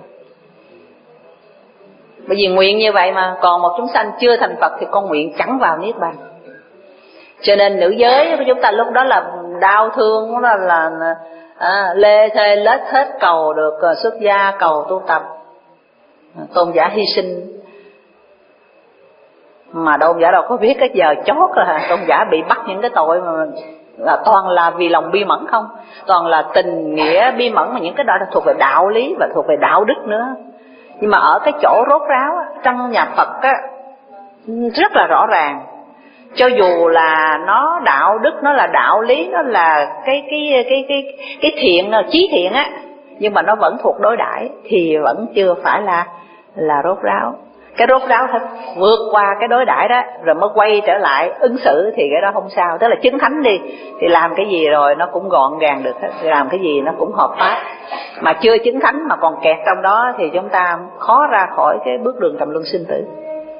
Bởi vì nguyện như vậy mà, còn một chúng sanh chưa thành Phật thì con nguyện chẳng vào Niết Bàn. Cho nên nữ giới của chúng ta lúc đó là đau thương, đó là à, lê thê lết hết cầu được xuất gia, cầu tu tập. Tôn giả hy sinh, mà tôn giả đâu có biết cái giờ chót là tôn giả bị bắt những cái tội mà là toàn là vì lòng bi mẫn không, toàn là tình nghĩa bi mẫn, mà những cái đó là thuộc về đạo lý và thuộc về đạo đức nữa. Nhưng mà ở cái chỗ rốt ráo á, trong nhà Phật á, rất là rõ ràng. Cho dù là nó đạo đức, nó là đạo lý, nó là cái cái cái cái cái thiện, chí thiện á, nhưng mà nó vẫn thuộc đối đãi thì vẫn chưa phải là là rốt ráo. Cái rốt ráo phải vượt qua cái đối đãi đó rồi mới quay trở lại ứng xử thì cái đó không sao. Tức là chứng thánh đi thì làm cái gì rồi nó cũng gọn gàng được hết, làm cái gì nó cũng hợp pháp. Mà chưa chứng thánh mà còn kẹt trong đó thì chúng ta khó ra khỏi cái bước đường trầm luân sinh tử.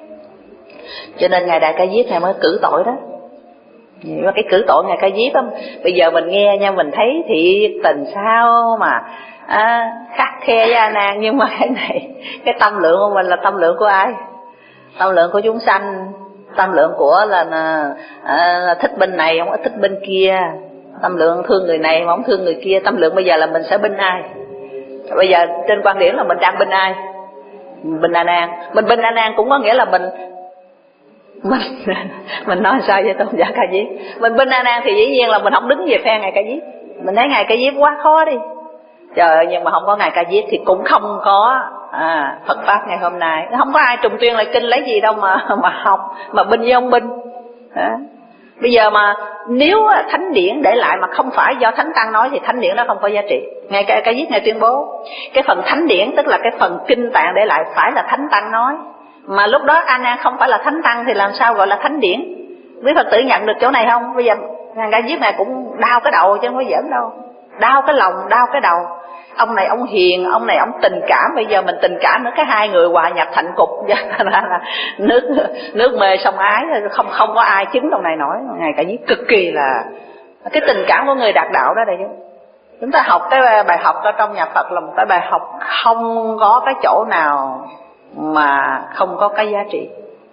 Cho nên ngài Đại Ca Diếp ngài mới cử tội đó. Nhưng mà cái cử tội ngài Ca Diếp á, bây giờ mình nghe nha, mình thấy thiệt tình sao mà à, khắc khe với A Nan. Nhưng mà cái này, cái tâm lượng của mình là tâm lượng của ai? Tâm lượng của chúng sanh. Tâm lượng của là, là à, thích bên này không có thích bên kia, tâm lượng thương người này mà không thương người kia. Tâm lượng bây giờ là mình sẽ bên ai? Bây giờ trên quan điểm là mình đang bên ai? Bên A Nan. Mình bên A Nan cũng có nghĩa là mình mình mình nói sao với tôn giả Ca Diếp? Mình bên A Nan thì dĩ nhiên là mình không đứng về phe ngài Ca Diếp. Mình thấy ngài Ca Diếp quá khó đi. Trời ơi, nhưng mà không có ngài Ca Diếp thì cũng không có à, Phật pháp ngày hôm nay. Không có ai trùng tuyên lại kinh lấy gì đâu mà mà học, mà binh với ông binh. À. Bây giờ mà nếu thánh điển để lại mà không phải do thánh tăng nói thì thánh điển đó không có giá trị. Ngài Ca Diếp ngài tuyên bố cái phần thánh điển, tức là cái phần kinh tạng để lại phải là thánh tăng nói. Mà lúc đó A Nan không phải là thánh tăng thì làm sao gọi là thánh điển? Quý Phật tử nhận được chỗ này không? Bây giờ ngài Ca Diếp này cũng đau cái đầu chứ không có giỡn đâu. Đau cái lòng, đau cái đầu. Ông này ông hiền, ông này ông tình cảm. Bây giờ mình tình cảm nữa, cái hai người hòa nhập thành cục là nước nước mê sông ái, không không có ai chứng trong này nổi. Ngài Ca Diếp cực kỳ là cái tình cảm của người đạt đạo đó đây chứ. Chúng ta học cái bài học ở trong nhà Phật là một cái bài học không có cái chỗ nào mà không có cái giá trị.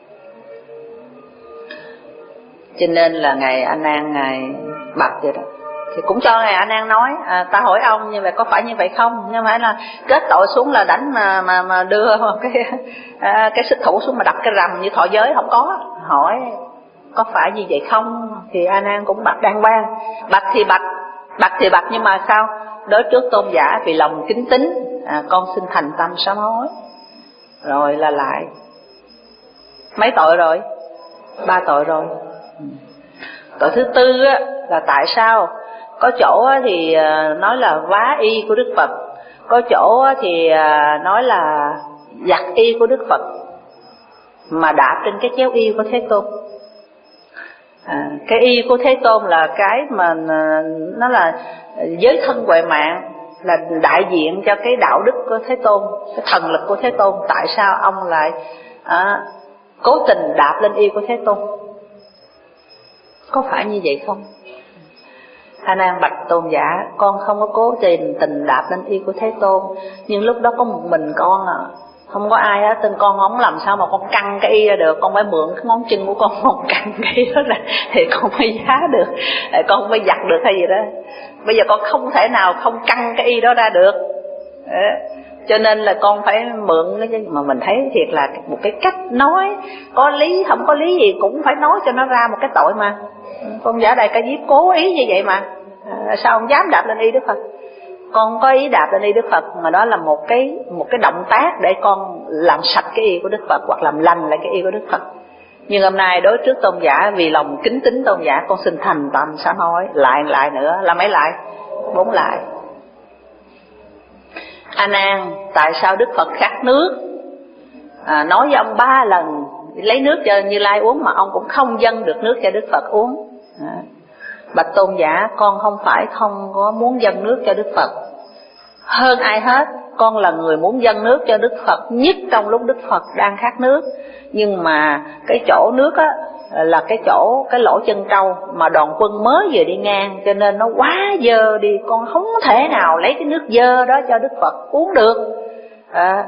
Cho nên là ngài A Nan ngài bạch vậy đó, thì cũng cho ngài A Nan nói à, ta hỏi ông như vậy có phải như vậy không? Nhưng phải là kết tội xuống là đánh mà mà mà đưa cái à, cái xích thủ xuống mà đập cái rầm như thọ giới, không có. Hỏi có phải như vậy không? Thì A Nan cũng bạch đàng hoàng, bạch thì bạch, bạch thì bạch nhưng mà sao? Đối trước tôn giả vì lòng kính tín à, con xin thành tâm sám hối. Rồi là lại mấy tội rồi? Ba tội rồi. Tội thứ tư á, là tại sao có chỗ thì nói là vá y của Đức Phật, Có chỗ thì nói là giặt y của Đức Phật mà đạp trên cái chéo y của Thế Tôn. À, cái y của Thế Tôn là cái mà nó là giới thân huệ mạng, là đại diện cho cái đạo đức của Thế Tôn, cái thần lực của Thế Tôn. Tại sao ông lại à, cố tình đạp lên y của Thế Tôn? Có phải như vậy không? A Nan bạch Tôn giả, con không có cố tình tình đạp lên y của Thế Tôn, nhưng lúc đó có một mình con à, không có ai hết, tên con không làm sao mà con căng cái y ra được, con phải mượn cái ngón chân của con, con căng cái y đó ra thì con mới giá được, con mới giặt được hay gì đó. Bây giờ con không thể nào không căng cái y đó ra được, cho nên là con phải mượn cái. Mà mình thấy thiệt là một cái cách nói có lý, không có lý gì cũng phải nói cho nó ra một cái tội mà. Con giả Đại Ca Diếp cố ý như vậy mà, à, sao ông dám đạp lên y Đức Phật? Con có ý đạp lên y Đức Phật, mà đó là một cái một cái động tác để con làm sạch cái y của Đức Phật, hoặc làm lành lại cái y của Đức Phật. Nhưng hôm nay đối trước Tôn giả, vì lòng kính tín Tôn giả, con xin thành tâm sám hối lại lại nữa, là mấy lại? Bốn lại. A Nan, tại sao Đức Phật khát nước? À, nói với ông ba lần lấy nước cho Như Lai uống mà ông cũng không dâng được nước cho Đức Phật uống. À, bạch Tôn giả, con không phải không có muốn dâng nước cho Đức Phật. Hơn ai hết, con là người muốn dâng nước cho Đức Phật nhất trong lúc Đức Phật đang khát nước. Nhưng mà cái chỗ nước á là cái chỗ cái lỗ chân trâu mà đoàn quân mới vừa đi ngang, cho nên nó quá dơ đi, con không thể nào lấy cái nước dơ đó cho Đức Phật uống được. À,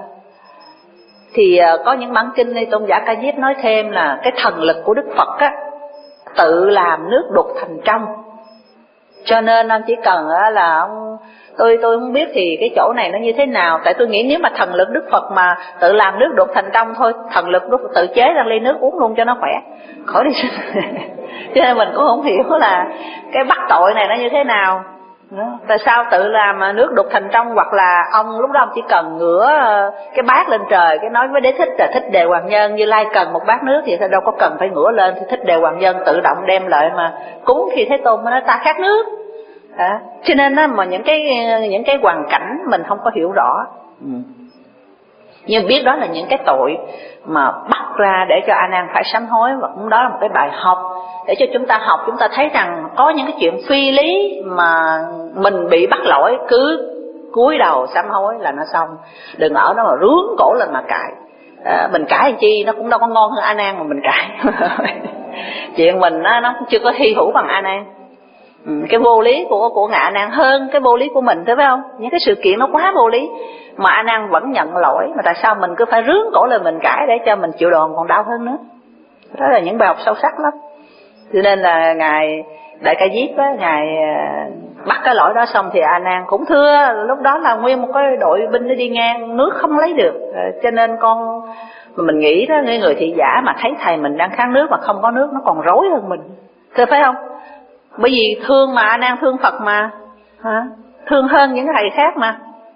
thì có những bản kinh này Tôn giả Ca Diếp nói thêm là cái thần lực của Đức Phật á tự làm nước đục thành trong. Cho nên ông chỉ cần là ông tôi tôi không biết thì cái chỗ này nó như thế nào, tại tôi nghĩ nếu mà thần lực Đức Phật mà tự làm nước đục thành trong thôi, thần lực Đức Phật tự chế ra ly nước uống luôn cho nó khỏe, khỏi đi sinh. Cho nên mình cũng không hiểu là cái bắt tội này nó như thế nào. Tại sao tự làm nước đục thành trong? Hoặc là ông lúc đó ông chỉ cần ngửa cái bát lên trời, cái nói với Đế Thích là Thích Đề Hoàng Nhân, Như Lai cần một bát nước thì đâu có cần phải ngửa lên, thì Thích Đề Hoàng Nhân tự động đem lại mà cúng khi Thế Tôn mới nói ta khát nước. À, cho nên đó, mà những cái những cái hoàn cảnh mình không có hiểu rõ, ừ. nhưng biết đó là những cái tội mà bắt ra để cho A Nan phải sám hối, và cũng đó là một cái bài học để cho chúng ta học. Chúng ta thấy rằng có những cái chuyện phi lý mà mình bị bắt lỗi, cứ cúi đầu sám hối là nó xong, đừng ở đó mà rướn cổ lên mà cãi. À, mình cãi làm chi, nó cũng đâu có ngon hơn A Nan mà mình cãi. Chuyện mình nó, nó cũng chưa có hy hữu bằng A Nan. Ừ, cái vô lý của của ngạ Nan hơn cái vô lý của mình, thấy phải không? Những cái sự kiện nó quá vô lý mà A Nan vẫn nhận lỗi, mà tại sao mình cứ phải rướn cổ lên mình cãi để cho mình chịu đòn còn đau hơn nữa? Đó là những bài học sâu sắc lắm. Cho nên là ngài Đại Ca Diếp á, ngài bắt cái lỗi đó xong thì A Nan cũng thưa, lúc đó là nguyên một cái đội binh nó đi ngang, nước không lấy được. À, cho nên con mà mình nghĩ đó, người người thị giả mà thấy thầy mình đang khát nước mà không có nước nó còn rối hơn mình, thấy phải không? Bởi vì thương mà, A Nan thương Phật mà, hả? Thương hơn những thầy khác mà.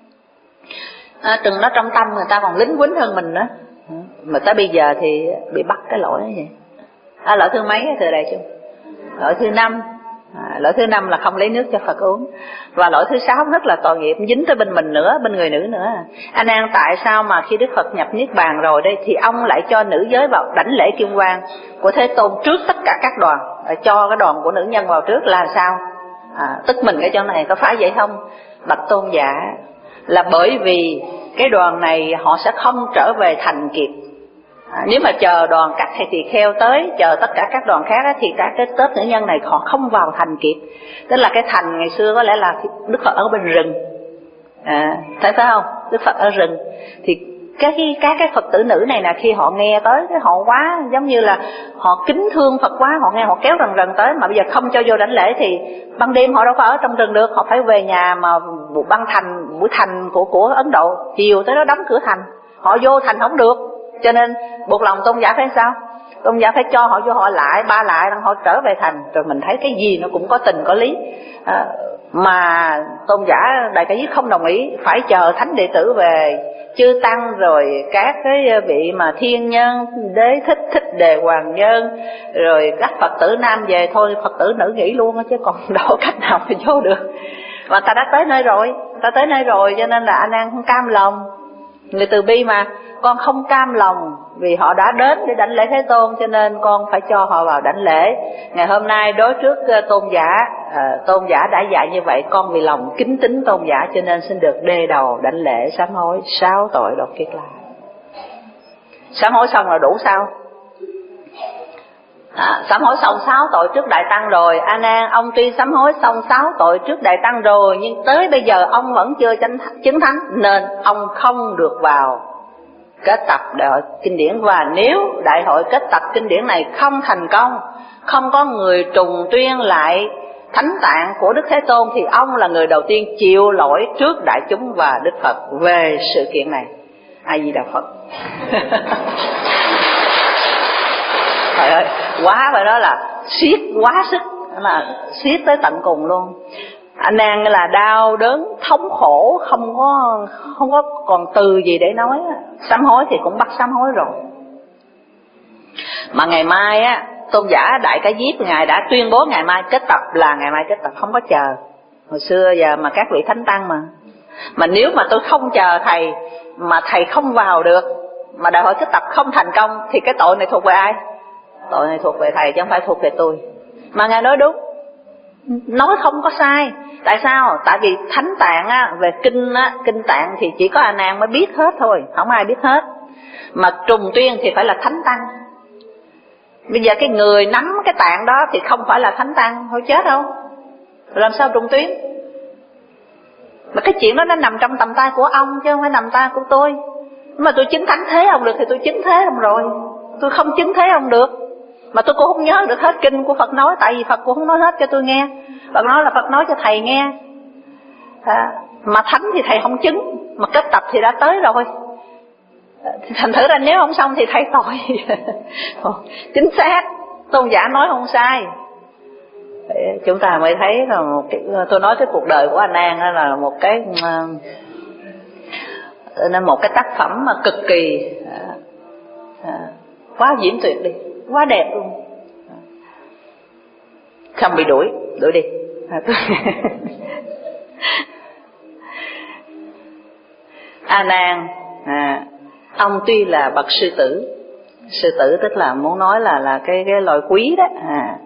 À, từng nó trong tâm người ta còn lính quýnh hơn mình nữa, mà tới bây giờ thì bị bắt cái lỗi như vậy. À, lỗi thứ mấy thưa đại chúng? Lỗi thứ năm. À, lỗi thứ năm là không lấy nước cho Phật uống. Và lỗi thứ sáu rất là tội nghiệp, dính tới bên mình nữa, bên người nữ nữa. A Nan, tại sao mà khi Đức Phật nhập Niết Bàn rồi đây thì ông lại cho nữ giới vào đảnh lễ kim quang của Thế Tôn trước tất cả các đoàn, cho cái đoàn của nữ nhân vào trước là sao? À, tức mình cái chỗ này có phải vậy không? Bạch Tôn giả, là bởi vì cái đoàn này họ sẽ không trở về thành kiệt. À, nếu mà chờ đoàn các thầy tỳ kheo tới, chờ tất cả các đoàn khác á, thì các cái tớp nữ nhân này họ không vào thành kiệt. Tức là cái thành ngày xưa có lẽ là Đức Phật ở bên rừng, à, thấy phải không? Đức Phật ở rừng thì các cái các cái Phật tử nữ này là khi họ nghe tới cái họ quá giống như là họ kính thương Phật quá, họ nghe họ kéo rần rần tới, mà bây giờ không cho vô đảnh lễ thì ban đêm họ đâu có ở trong rừng được, họ phải về nhà mà băng thành buổi thành của của Ấn Độ, chiều tới đó đóng cửa thành, họ vô thành không được. Cho nên buộc lòng tôn giả phải sao? Tôn giả phải cho họ vô họ lại, ba lại, họ trở về thành. Rồi mình thấy cái gì nó cũng có tình có lý. À, mà tôn giả Đại Ca Diếp không đồng ý, phải chờ thánh đệ tử về, chư tăng rồi các cái vị mà thiên nhân, Đế Thích, Thích Đề Hoàng Nhân, rồi các Phật tử nam về thôi, Phật tử nữ nghỉ luôn chứ còn đâu cách nào mà vô được. Và ta đã tới nơi rồi, ta tới nơi rồi cho nên là A Nan không cam lòng. Người từ bi mà, con không cam lòng vì họ đã đến để đảnh lễ Thế Tôn, cho nên con phải cho họ vào đảnh lễ. Ngày hôm nay đối trước tôn giả, à, tôn giả đã dạy như vậy, con vì lòng kính tín tôn giả cho nên xin được đê đầu đảnh lễ sám hối sáu tội đột kiết la. Sám hối xong là đủ sao? À, sám hối xong sáu tội trước Đại Tăng rồi. A Nan, ông tuy sám hối xong sáu tội trước Đại Tăng rồi, nhưng tới bây giờ ông vẫn chưa chứng thánh, nên ông không được vào kết tập đại hội kinh điển. Và nếu đại hội kết tập kinh điển này không thành công, không có người trùng tuyên lại thánh tạng của Đức Thế Tôn, thì ông là người đầu tiên chịu lỗi trước đại chúng và Đức Phật về sự kiện này. A Di Đà Phật. Trời ơi, quá vậy đó, là siết quá sức, là siết tới tận cùng luôn. Anh Nan là đau đớn thống khổ, không có không có còn từ gì để nói. Sám hối thì cũng bắt sám hối rồi. Mà ngày mai á, tôn giả Đại Ca Diếp ngài đã tuyên bố ngày mai kết tập, là ngày mai kết tập, không có chờ. Hồi xưa giờ mà các vị thánh tăng mà mà nếu mà tôi không chờ thầy mà thầy không vào được, mà đại hội kết tập không thành công, thì cái tội này thuộc về ai? Tội này thuộc về thầy chứ không phải thuộc về tôi. Mà ngài nói đúng, nói không có sai. Tại sao? Tại vì thánh tạng á, về kinh á, kinh tạng thì chỉ có A Nan mới biết hết thôi, không ai biết hết. Mà trùng tuyên thì phải là thánh tăng. Bây giờ cái người nắm cái tạng đó thì không phải là thánh tăng, thôi chết đâu, làm sao trùng tuyên? Mà cái chuyện đó nó nằm trong tầm tay của ông chứ không phải nằm tay của tôi. Mà tôi chứng thánh thế ông được thì tôi chứng thế ông rồi, tôi không chứng thế ông được. Mà tôi cũng không nhớ được hết kinh của Phật nói, tại vì Phật cũng không nói hết cho tôi nghe. Phật nói là Phật nói cho thầy nghe. À, mà thánh thì thầy không chứng, mà kết tập thì đã tới rồi. Thành thử ra nếu không xong thì thầy tội. Chính xác, tôn giả nói không sai. Chúng ta mới thấy là một cái, tôi nói cái cuộc đời của A Nan là một cái nên một cái tác phẩm mà cực kỳ à, quá diễn tuyệt đi, quá đẹp luôn. Không bị đuổi, đuổi đi. A Nan, à, ông tuy là bậc sư tử, sư tử tức là muốn nói là là cái cái loài quý đó. À.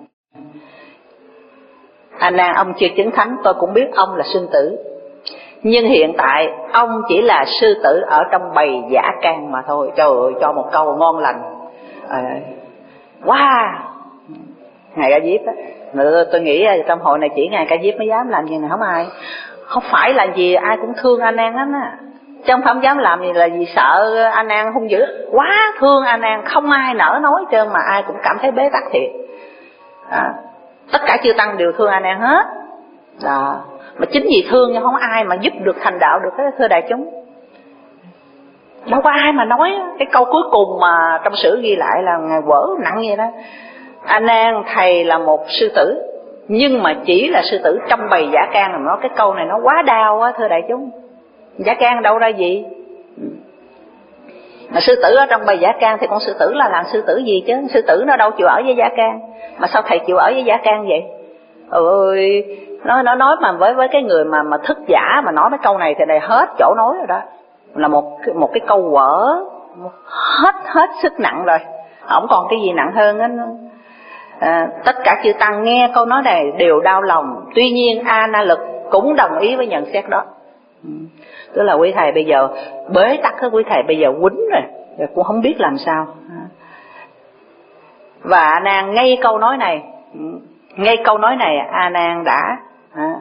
A Nan, ông chưa chứng thánh, tôi cũng biết ông là sư tử, nhưng hiện tại ông chỉ là sư tử ở trong bầy dã can mà thôi. Trời ơi, cho một câu ngon lành. À, wow, Ngài Ca Diếp á, tôi, tôi nghĩ trong hội này chỉ Ngài Ca Diếp mới dám làm gì này, không ai. Không phải là gì ai cũng thương A Nan hết á, chứ không dám làm gì là vì sợ A Nan hung dữ. Quá thương A Nan, không ai nỡ nói trơn, mà ai cũng cảm thấy bế tắc thiệt. À, tất cả chư tăng đều thương A Nan hết. Đó. Mà chính vì thương nhưng không ai mà giúp được thành đạo được, thưa đại chúng. Đâu có ai mà nói cái câu cuối cùng mà trong sử ghi lại là Ngài vỡ nặng vậy đó. A Nan, thầy là một sư tử, nhưng mà chỉ là sư tử trong bầy dã can. Là nói cái câu này nó quá đau quá, thưa đại chúng. Dã can đâu ra gì? Mà sư tử ở trong bầy dã can thì con sư tử là làm sư tử gì chứ? Sư tử nó đâu chịu ở với dã can, mà sao thầy chịu ở với dã can vậy? Ôi, nó nó nói mà với với cái người mà mà thức giả mà nói cái câu này thì này hết chỗ nói rồi đó. Là một một cái câu quở hết hết sức nặng rồi, không còn cái gì nặng hơn đó. À, tất cả chư tăng nghe câu nói này đều đau lòng. Tuy nhiên A Na Lực cũng đồng ý với nhận xét đó. Ừ. Tức là quý thầy bây giờ bế tắc hết, quý thầy bây giờ quýnh rồi, rồi cũng không biết làm sao. Và A Nan ngay câu nói này, ngay câu nói này A Nan đã à,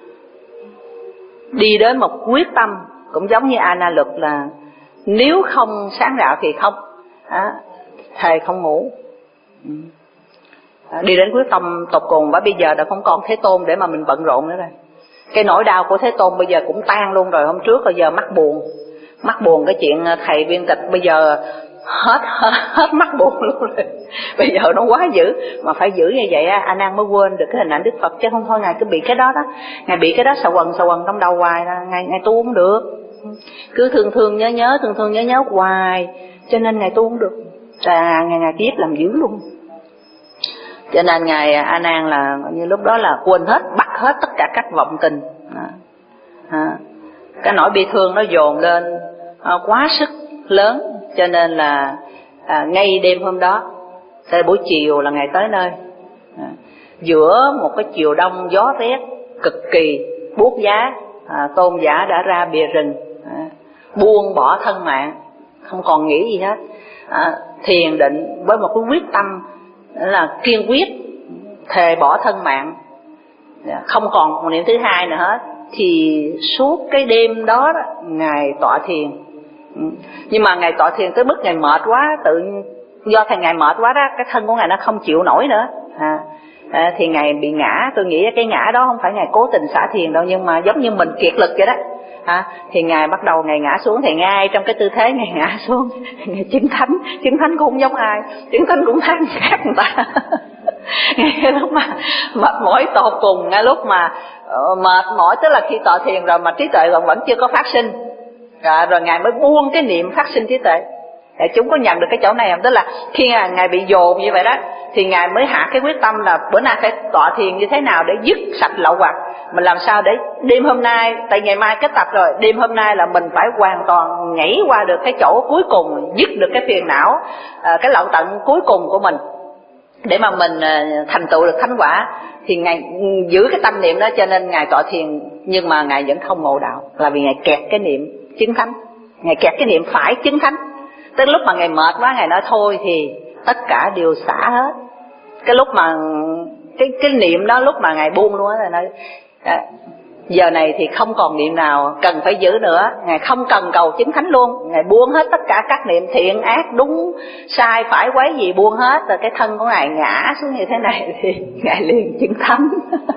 đi đến một quyết tâm, cũng giống như A Na Lực là nếu không sáng đạo thì không, à, thầy không ngủ. Ừ. À, đi đến quyết tâm tột cùng. Và bây giờ đã không còn Thế Tôn để mà mình bận rộn nữa rồi. Cái nỗi đau của Thế Tôn bây giờ cũng tan luôn rồi. Hôm trước bây giờ mắc buồn, mắc buồn cái chuyện thầy biên tịch, bây giờ hết hết, hết mắc buồn luôn rồi. Bây giờ nó quá dữ, mà phải giữ như vậy A Nan mới quên được cái hình ảnh Đức Phật, chứ không thôi ngài cứ bị cái đó đó, ngài bị cái đó sờ quần sờ quần trong đầu hoài, ngài ngài tu không được, cứ thương thương nhớ nhớ thương thương nhớ nhớ hoài, cho nên ngài tu không được. À, ngài ngài kiếp làm dữ luôn. Cho nên ngài A Nan là như lúc đó là quên hết, bật hết tất cả các vọng tình, À, à, cái nỗi bi thương nó dồn lên à, quá sức lớn, cho nên là à, ngay đêm hôm đó, tới buổi chiều là ngày tới nơi, à, giữa một cái chiều đông gió rét cực kỳ buốt giá, à, Tôn giả đã ra bìa rừng, à, buông bỏ thân mạng, không còn nghĩ gì hết, à, thiền định với một cái quyết tâm là kiên quyết, thề bỏ thân mạng, không còn một niệm thứ hai nữa hết. Thì suốt cái đêm đó, đó ngài tọa thiền. Nhưng mà ngài tọa thiền tới mức ngài mệt quá, tự do thằng ngài mệt quá đó, cái thân của ngài nó không chịu nổi nữa, à, à, thì ngài bị ngã. Tôi nghĩ cái ngã đó không phải ngài cố tình xả thiền đâu, nhưng mà giống như mình kiệt lực vậy đó, à, thì ngài bắt đầu ngài ngã xuống. Thì ngay trong cái tư thế ngài ngã xuống, ngài chứng thánh. Chứng thánh cũng không giống ai, chứng thánh cũng khác khác người ta. Ngay lúc mà mệt mỏi tột cùng, ngay lúc mà uh, mệt mỏi, tức là khi tọa thiền rồi mà trí tuệ còn vẫn chưa có phát sinh, rồi, rồi ngài mới buông cái niệm phát sinh trí tuệ. Để chúng có nhận được cái chỗ này không? Tức là khi ngài bị dồn như vậy đó, thì ngài mới hạ cái quyết tâm là bữa nay phải tọa thiền như thế nào để dứt sạch lậu hoặc. Mình làm sao để đêm hôm nay, tại ngày mai kết tập rồi, đêm hôm nay là mình phải hoàn toàn nhảy qua được cái chỗ cuối cùng, dứt được cái phiền não, cái lậu tận cuối cùng của mình, để mà mình thành tựu được thánh quả. Thì ngài giữ cái tâm niệm đó, cho nên ngài tọa thiền, nhưng mà ngài vẫn không ngộ đạo, là vì ngài kẹt cái niệm chứng thánh, ngài kẹt cái niệm phải chứng thánh. Tới lúc mà ngài mệt quá, ngài nói thôi thì tất cả đều xả hết. Cái lúc mà cái cái niệm đó, lúc mà ngài buông luôn á, là nói à, giờ này thì không còn niệm nào cần phải giữ nữa, ngài không cần cầu chứng thánh luôn, ngài buông hết tất cả các niệm thiện ác, đúng sai phải quấy gì buông hết. Rồi cái thân của ngài ngã xuống như thế này thì ngài liền chứng thánh.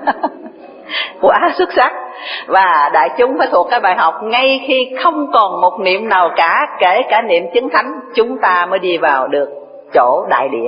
Quá xuất sắc. Và đại chúng phải thuộc cái bài học, ngay khi không còn một niệm nào cả, kể cả niệm chứng thánh, chúng ta mới đi vào được chỗ đại địa.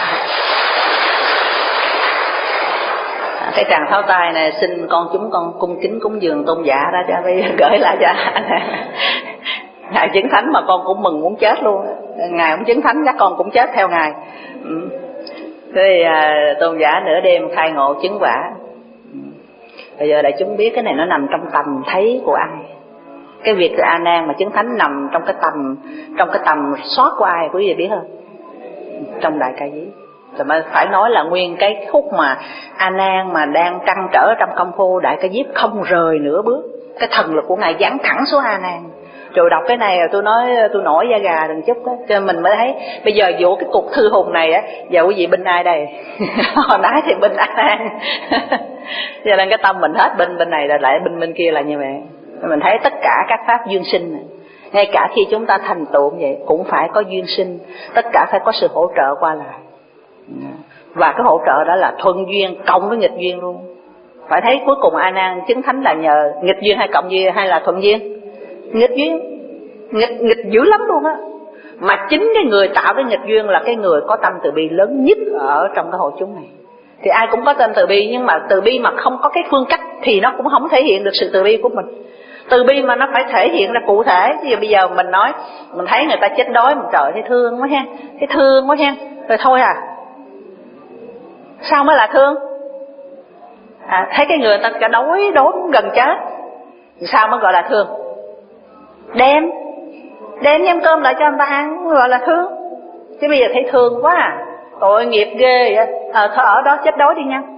Cái tràng pháo tay này xin con chúng con cung kính cúng dường Tôn giả đó, cho bây giờ gửi lại cho ngài chứng thánh mà con cũng mừng muốn chết luôn. Ngài cũng chứng thánh chắc con cũng chết theo ngài. Thế à, Tôn giả nửa đêm khai ngộ chứng quả. Bây giờ đại chúng biết cái này nó nằm trong tầm thấy của ai. Cái việc là A Nan mà chứng thánh nằm trong cái tầm trong cái tầm soát của ai, quý vị biết không? Trong Đại Ca Diếp. Rồi mà phải nói là nguyên cái khúc mà A Nan mà đang trăn trở trong công phu Đại Ca Diếp không rời nửa bước, cái thần lực của ngài giáng thẳng xuống A Nan. Rồi đọc cái này tôi nói tôi nổi da gà đừng chút đó, cho mình mới thấy bây giờ vụ cái cục thư hùng này á, giờ quý vị bên ai đây? Hồi nãy thì bên A Nan. Cho nên cái tâm mình hết bên bên này rồi lại bên bên kia là như vậy. Mình thấy tất cả các pháp duyên sinh này, ngay cả khi chúng ta thành tựu vậy cũng phải có duyên sinh, tất cả phải có sự hỗ trợ qua lại. Và cái hỗ trợ đó là thuận duyên cộng với nghịch duyên luôn. Phải thấy cuối cùng A Nan chứng thánh là nhờ nghịch duyên hay cộng duyên hay là thuận duyên? Nghịch duyên, nghịch, nghịch dữ lắm luôn á. Mà chính cái người tạo cái nghịch duyên là cái người có tâm từ bi lớn nhất ở trong cái hội chúng này. Thì ai cũng có tâm từ bi, nhưng mà từ bi mà không có cái phương cách thì nó cũng không thể hiện được sự từ bi của mình. Từ bi mà nó phải thể hiện ra cụ thể. Thì bây giờ mình nói, mình thấy người ta chết đói, mình trời thấy thương quá ha, thấy thương quá ha, rồi thôi à, sao mới là thương? À, thấy cái người ta cả đói đói gần chết, sao mới gọi là thương? Đem đem nhâm cơm lại cho người ta ăn gọi là thương. Chứ bây giờ thấy thương quá à, tội nghiệp ghê vậy. À, thôi ở đó chết đói đi nha.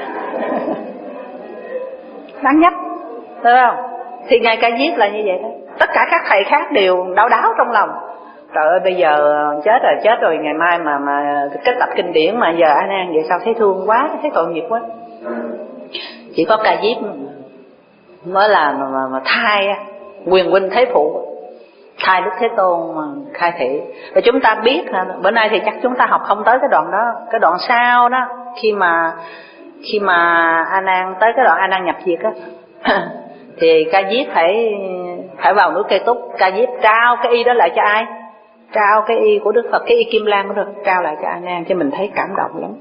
Đáng nhất, thấy không? Thì Ngài Ca Diếp là như vậy đó. Tất cả các thầy khác đều đau đáo trong lòng. Trời ơi bây giờ chết rồi, chết rồi ngày mai mà mà kết tập kinh điển mà giờ A Nan vậy sao thấy thương quá, thấy tội nghiệp quá. Chỉ có Ca Diếp mới là mà, mà, mà thai quyền huynh thế phụ, thai Đức Thế Tôn mà khai thị. Và chúng ta biết bữa nay thì chắc chúng ta học không tới cái đoạn đó. Cái đoạn sau đó, khi mà khi mà A Nan tới cái đoạn A Nan nhập diệt á, thì Ca Diếp phải phải vào núi Cây Túc. Ca Diếp trao cái y đó lại cho ai? Trao cái y của Đức Phật, cái y Kim Lan của Đức, trao lại cho A Nan. Cho mình thấy cảm động lắm.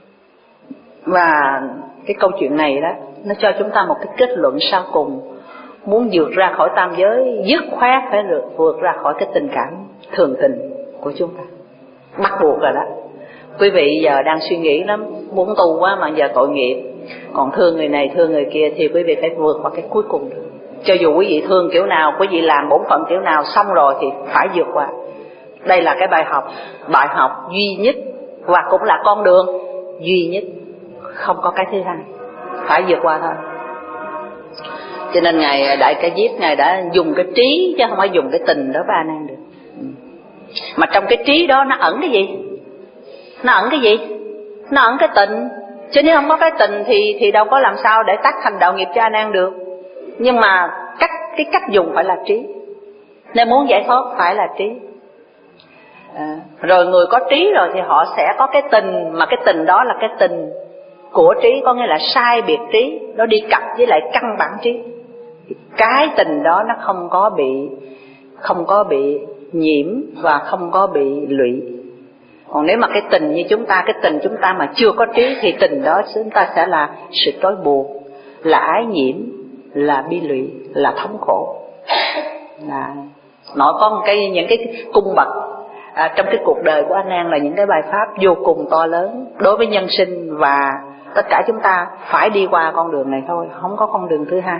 Và cái câu chuyện này đó, nó cho chúng ta một cái kết luận sau cùng. Muốn vượt ra khỏi tam giới, dứt khoát phải được vượt ra khỏi cái tình cảm thường tình của chúng ta. Bắt buộc rồi đó. Quý vị giờ đang suy nghĩ lắm, muốn tu quá mà giờ tội nghiệp, Còn thương người này thương người kia thì quý vị phải vượt qua cái cuối cùng. Cho dù quý vị thương kiểu nào, quý vị làm bổn phận kiểu nào, xong rồi thì phải vượt qua. Đây là cái bài học, bài học duy nhất và cũng là con đường duy nhất, không có cái thứ hai, phải vượt qua thôi. Cho nên Ngài Đại Ca Diếp, Ngài đã dùng cái trí chứ không phải dùng cái tình đó với A Nan được. Mà trong cái trí đó nó ẩn cái gì? Nó ẩn cái gì? Nó ẩn cái tình. Chứ nếu không có cái tình thì thì đâu có làm sao để tác thành đạo nghiệp cho A Nan được. Nhưng mà cách cái cách dùng phải là trí. Nếu muốn giải thoát phải là trí. À, rồi người có trí rồi thì họ sẽ có cái tình, mà cái tình đó là cái tình của trí, có nghĩa là sai biệt trí, nó đi cặp với lại căn bản trí. Cái tình đó nó không có bị không có bị nhiễm và không có bị lụy. Còn nếu mà cái tình như chúng ta, cái tình chúng ta mà chưa có trí thì tình đó chúng ta sẽ là sự trói buộc, là ái nhiễm, là bi lụy, là thống khổ. Là nó có một cái những cái cung bậc à, trong cái cuộc đời của A Nan là những cái bài pháp vô cùng to lớn đối với nhân sinh, và tất cả chúng ta phải đi qua con đường này thôi, không có con đường thứ hai.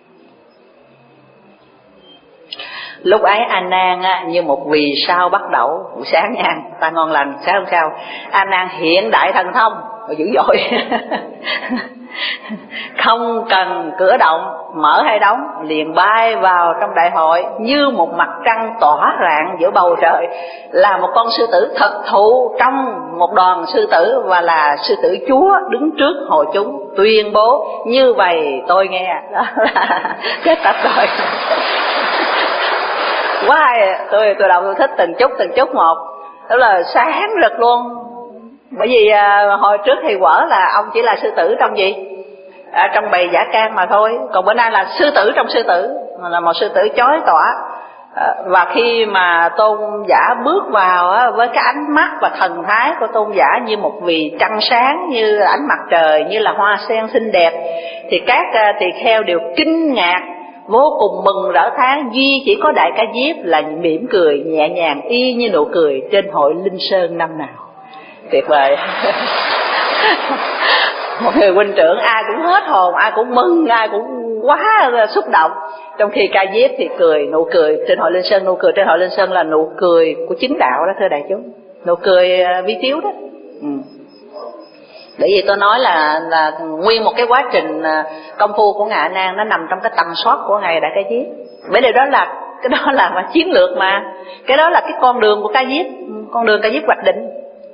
Lúc ấy A Nan á, như một vì sao bắt đầu buổi sáng nha, ta ngon lành. Sáng hôm sau A Nan hiện đại thần thông dữ dội không cần cửa động mở hay đóng, liền bay vào trong đại hội như một mặt trăng tỏa rạng giữa bầu trời, là một con sư tử thật thụ trong một đoàn sư tử, và là sư tử chúa đứng trước hội chúng tuyên bố như vậy tôi nghe. Đó là kết tập rồi. Quá hay, tôi tôi đọc tôi thích từng chút từng chút một. Đó là sáng rực luôn. Bởi vì à, hồi trước thì quở là ông chỉ là sư tử trong gì? À, trong bầy dã can mà thôi. Còn bữa nay là sư tử trong sư tử, là một sư tử chói tỏa. À, và khi mà tôn giả bước vào á, với cái ánh mắt và thần thái của tôn giả như một vì trăng sáng, như ánh mặt trời, như là hoa sen xinh đẹp, thì các à, tỳ kheo đều kinh ngạc, vô cùng mừng rỡ tháng. Duy chỉ có Đại Ca Diếp là mỉm cười nhẹ nhàng y như nụ cười trên hội Linh Sơn năm nào. Tuyệt vời. Một người huynh trưởng ai cũng hết hồn, ai cũng mừng, ai cũng quá xúc động. Trong khi Ca Diếp thì cười, nụ cười trên hội Linh Sơn, nụ cười trên hội Linh Sơn là nụ cười của chính đạo đó thưa đại chúng, nụ cười vi tiếu đó. Ừ. Bởi vì tôi nói là là nguyên một cái quá trình công phu của Ngài A Nan nó nằm trong cái tầm soát của Ngài Đại Ca Diếp. Bởi vì đó là cái đó là mà chiến lược mà, cái đó là cái con đường của Ca Diếp, con đường Ca Diếp hoạch định.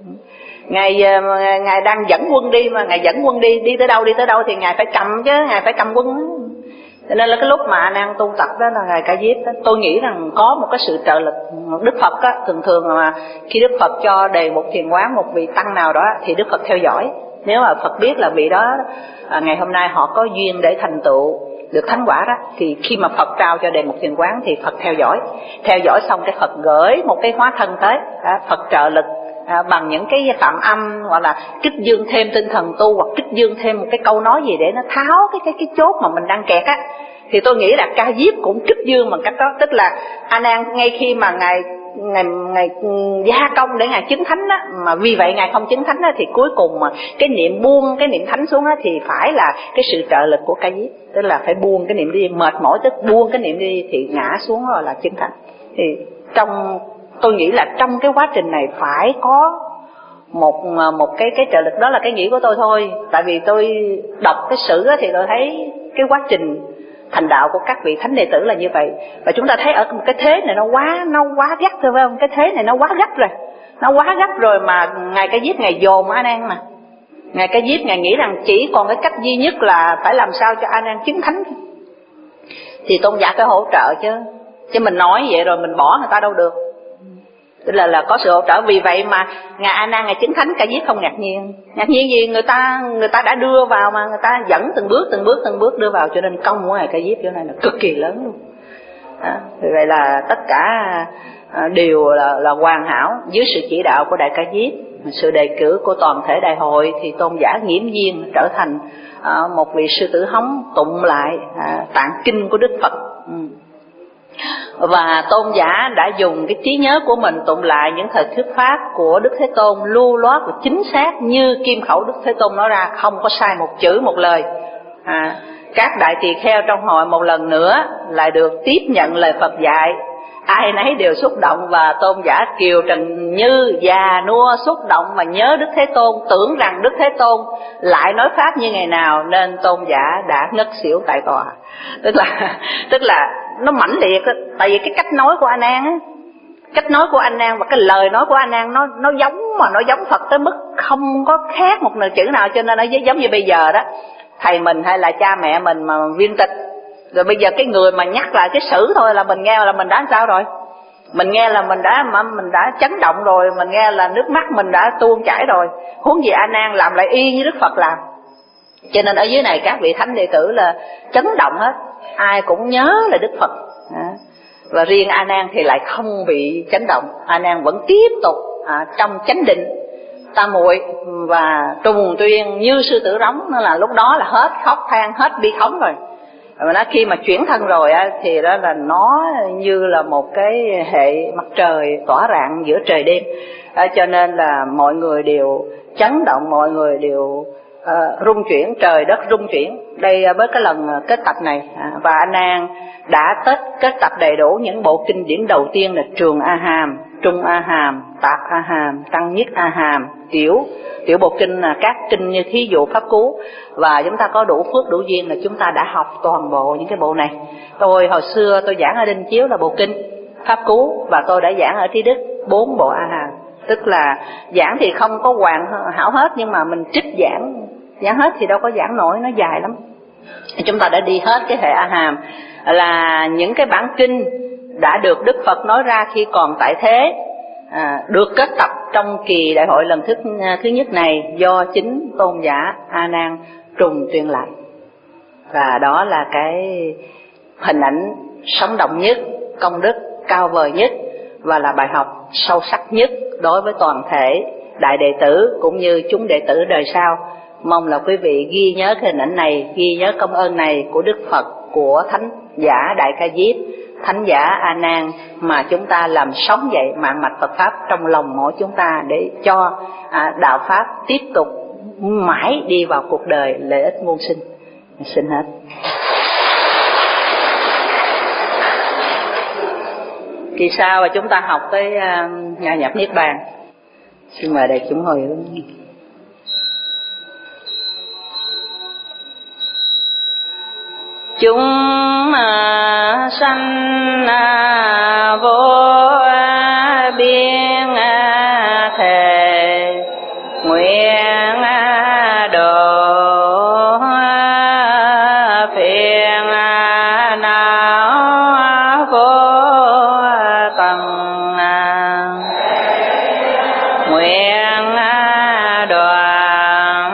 Ngài ngài đang dẫn quân đi mà, ngài dẫn quân đi đi tới đâu đi tới đâu thì ngài phải cầm chứ, ngài phải cầm quân. Cho nên là cái lúc mà A Nan tu tập đó là Ngài Ca Diếp đó, tôi nghĩ rằng có một cái sự trợ lực. Đức Phật á, thường thường mà khi Đức Phật cho đề một thiền quán một vị tăng nào đó thì Đức Phật theo dõi. Nếu mà Phật biết là vị đó à, ngày hôm nay họ có duyên để thành tựu được thánh quả đó, thì khi mà Phật trao cho đề một thiền quán thì Phật theo dõi. Theo dõi xong cái Phật gửi một cái hóa thân tới, à, Phật trợ lực à, bằng những cái phạm âm, hoặc là kích dương thêm tinh thần tu, hoặc kích dương thêm một cái câu nói gì để nó tháo cái cái cái chốt mà mình đang kẹt á. Thì tôi nghĩ là Ca Diếp cũng kích dương bằng cách đó, tức là A Nan ngay khi mà ngài ngày ngày gia công để ngài chứng thánh á, mà vì vậy ngài không chứng thánh á, thì cuối cùng mà cái niệm buông cái niệm thánh xuống á, thì phải là cái sự trợ lực của Ca Diếp, tức là phải buông cái niệm đi, mệt mỏi tức buông cái niệm đi thì ngã xuống rồi là chứng thánh. Thì trong tôi nghĩ là trong cái quá trình này phải có một một cái cái trợ lực, đó là cái nghĩ của tôi thôi. Tại vì tôi đọc cái sử á, thì tôi thấy cái quá trình thành đạo của các vị thánh đệ tử là như vậy. Và chúng ta thấy ở một cái thế này nó quá nó quá gắt thôi phải không? Cái thế này nó quá gắt rồi, nó quá gắt rồi mà ngài Ca Diếp ngài dồn A Nan mà. Ngài Ca Diếp ngài nghĩ rằng chỉ còn cái cách duy nhất là phải làm sao cho A Nan chứng thánh, thì tôn giả phải hỗ trợ chứ. Chứ mình nói vậy rồi mình bỏ người ta đâu được. Tức là là có sự hỗ trợ. Vì vậy mà ngài A Nan ngài chứng thánh, Ca Diếp không ngạc nhiên. Ngạc nhiên gì? Người ta người ta đã đưa vào mà, người ta dẫn từng bước từng bước từng bước đưa vào, cho nên công của ngài Ca Diếp chỗ này là cực kỳ lớn luôn. Đó. Vì vậy là tất cả đều là, là hoàn hảo dưới sự chỉ đạo của Đại Ca Diếp, sự đề cử của toàn thể đại hội, thì tôn giả nghiễm nhiên trở thành à, một vị sư tử hống tụng lại à, tạng kinh của Đức Phật. Ừ. Và tôn giả đã dùng cái trí nhớ của mình tụng lại những thời thuyết pháp của Đức Thế Tôn lưu loát và chính xác như kim khẩu Đức Thế Tôn nói ra, không có sai một chữ một lời. à, Các đại tỳ kheo trong hội một lần nữa lại được tiếp nhận lời Phật dạy, ai nấy đều xúc động, và tôn giả Kiều Trần Như già nua xúc động mà nhớ Đức Thế Tôn, tưởng rằng Đức Thế Tôn lại nói pháp như ngày nào, nên tôn giả đã ngất xỉu tại tòa. Tức là tức là nó mãnh liệt đó. Tại vì cái cách nói của A Nan á, cách nói của A Nan và cái lời nói của A Nan nó nó giống, mà nó giống Phật tới mức không có khác một chữ nào, cho nên nó giống như bây giờ đó, thầy mình hay là cha mẹ mình mà viên tịch, rồi bây giờ cái người mà nhắc lại cái sử thôi là mình nghe là mình đã sao rồi, mình nghe là mình đã mà mình đã chấn động rồi, mình nghe là nước mắt mình đã tuôn chảy rồi, huống gì A Nan làm lại y như Đức Phật làm. Cho nên ở dưới này các vị thánh đệ tử là chấn động hết, ai cũng nhớ là Đức Phật. Và riêng A Nan thì lại không bị chấn động, A Nan vẫn tiếp tục à, trong chánh định tam muội và trùng tuyên như sư tử rống. Nó là lúc đó là hết khóc than, hết bi thống rồi. Và nó khi mà chuyển thân rồi á, thì đó là nó như là một cái hệ mặt trời tỏa rạng giữa trời đêm. À, cho nên là mọi người đều chấn động, mọi người đều à, rung chuyển, trời đất rung chuyển. Đây với cái lần kết tập này, à, và A Nan đã kết kết tập đầy đủ những bộ kinh điển đầu tiên là Trường A Hàm, Trung A Hàm, Tạp A Hàm, Tăng Nhất A Hàm, tiểu tiểu bộ kinh là các kinh như thí dụ pháp cú. Và chúng ta có đủ phước đủ duyên là chúng ta đã học toàn bộ những cái bộ này. Tôi hồi xưa tôi giảng ở Đinh Chiếu là bộ kinh pháp cú, và tôi đã giảng ở Trí Đức bốn bộ A Hàm. Tức là giảng thì không có hoàn hảo hết, nhưng mà mình trích giảng giảng hết thì đâu có giảng nổi, nó dài lắm. Chúng ta đã đi hết cái hệ A Hàm, là những cái bản kinh đã được Đức Phật nói ra khi còn tại thế, à, được kết tập trong kỳ đại hội lần thứ thứ nhất này do chính tôn giả A Nan trùng tuyên lại. Và đó là cái hình ảnh sống động nhất, công đức cao vời nhất, và là bài học sâu sắc nhất đối với toàn thể đại đệ tử cũng như chúng đệ tử đời sau. Mong là quý vị ghi nhớ cái hình ảnh này, ghi nhớ công ơn này của Đức Phật, của Thánh giả Đại Ca Diếp, Thánh giả A Nan, mà chúng ta làm sống dậy mạng mạch Phật Pháp trong lòng mỗi chúng ta, để cho à, đạo Pháp tiếp tục mãi đi vào cuộc đời lợi ích muôn sinh. Xin hết. Kỳ sau và chúng ta học tới uh, Ngài nhập Niết Bàn. Xin mời đại chúng hồi hướng. Chúng sanh vô biên thề nguyện độ phiền não vô tận, nguyện đoàn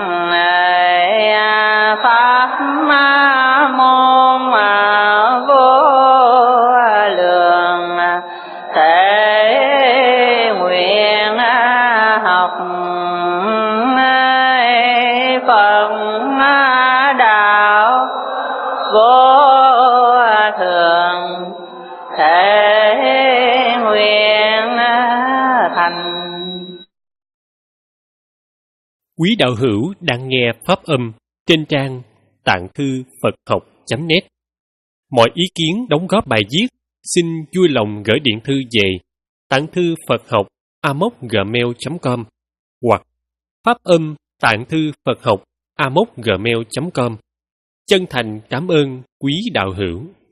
pháp môn vô lượng, thể nguyện học Phật đạo vô thượng, thể nguyện thành. Quý đạo hữu đang nghe pháp âm trên trang tạng thư Phật học chấm net. Mọi ý kiến đóng góp bài viết xin vui lòng gửi điện thư về tạng thư Phật học a m o c gmail chấm com hoặc pháp âm tạng thư Phật học a m o c gmail chấm com. Chân thành cảm ơn quý đạo hữu.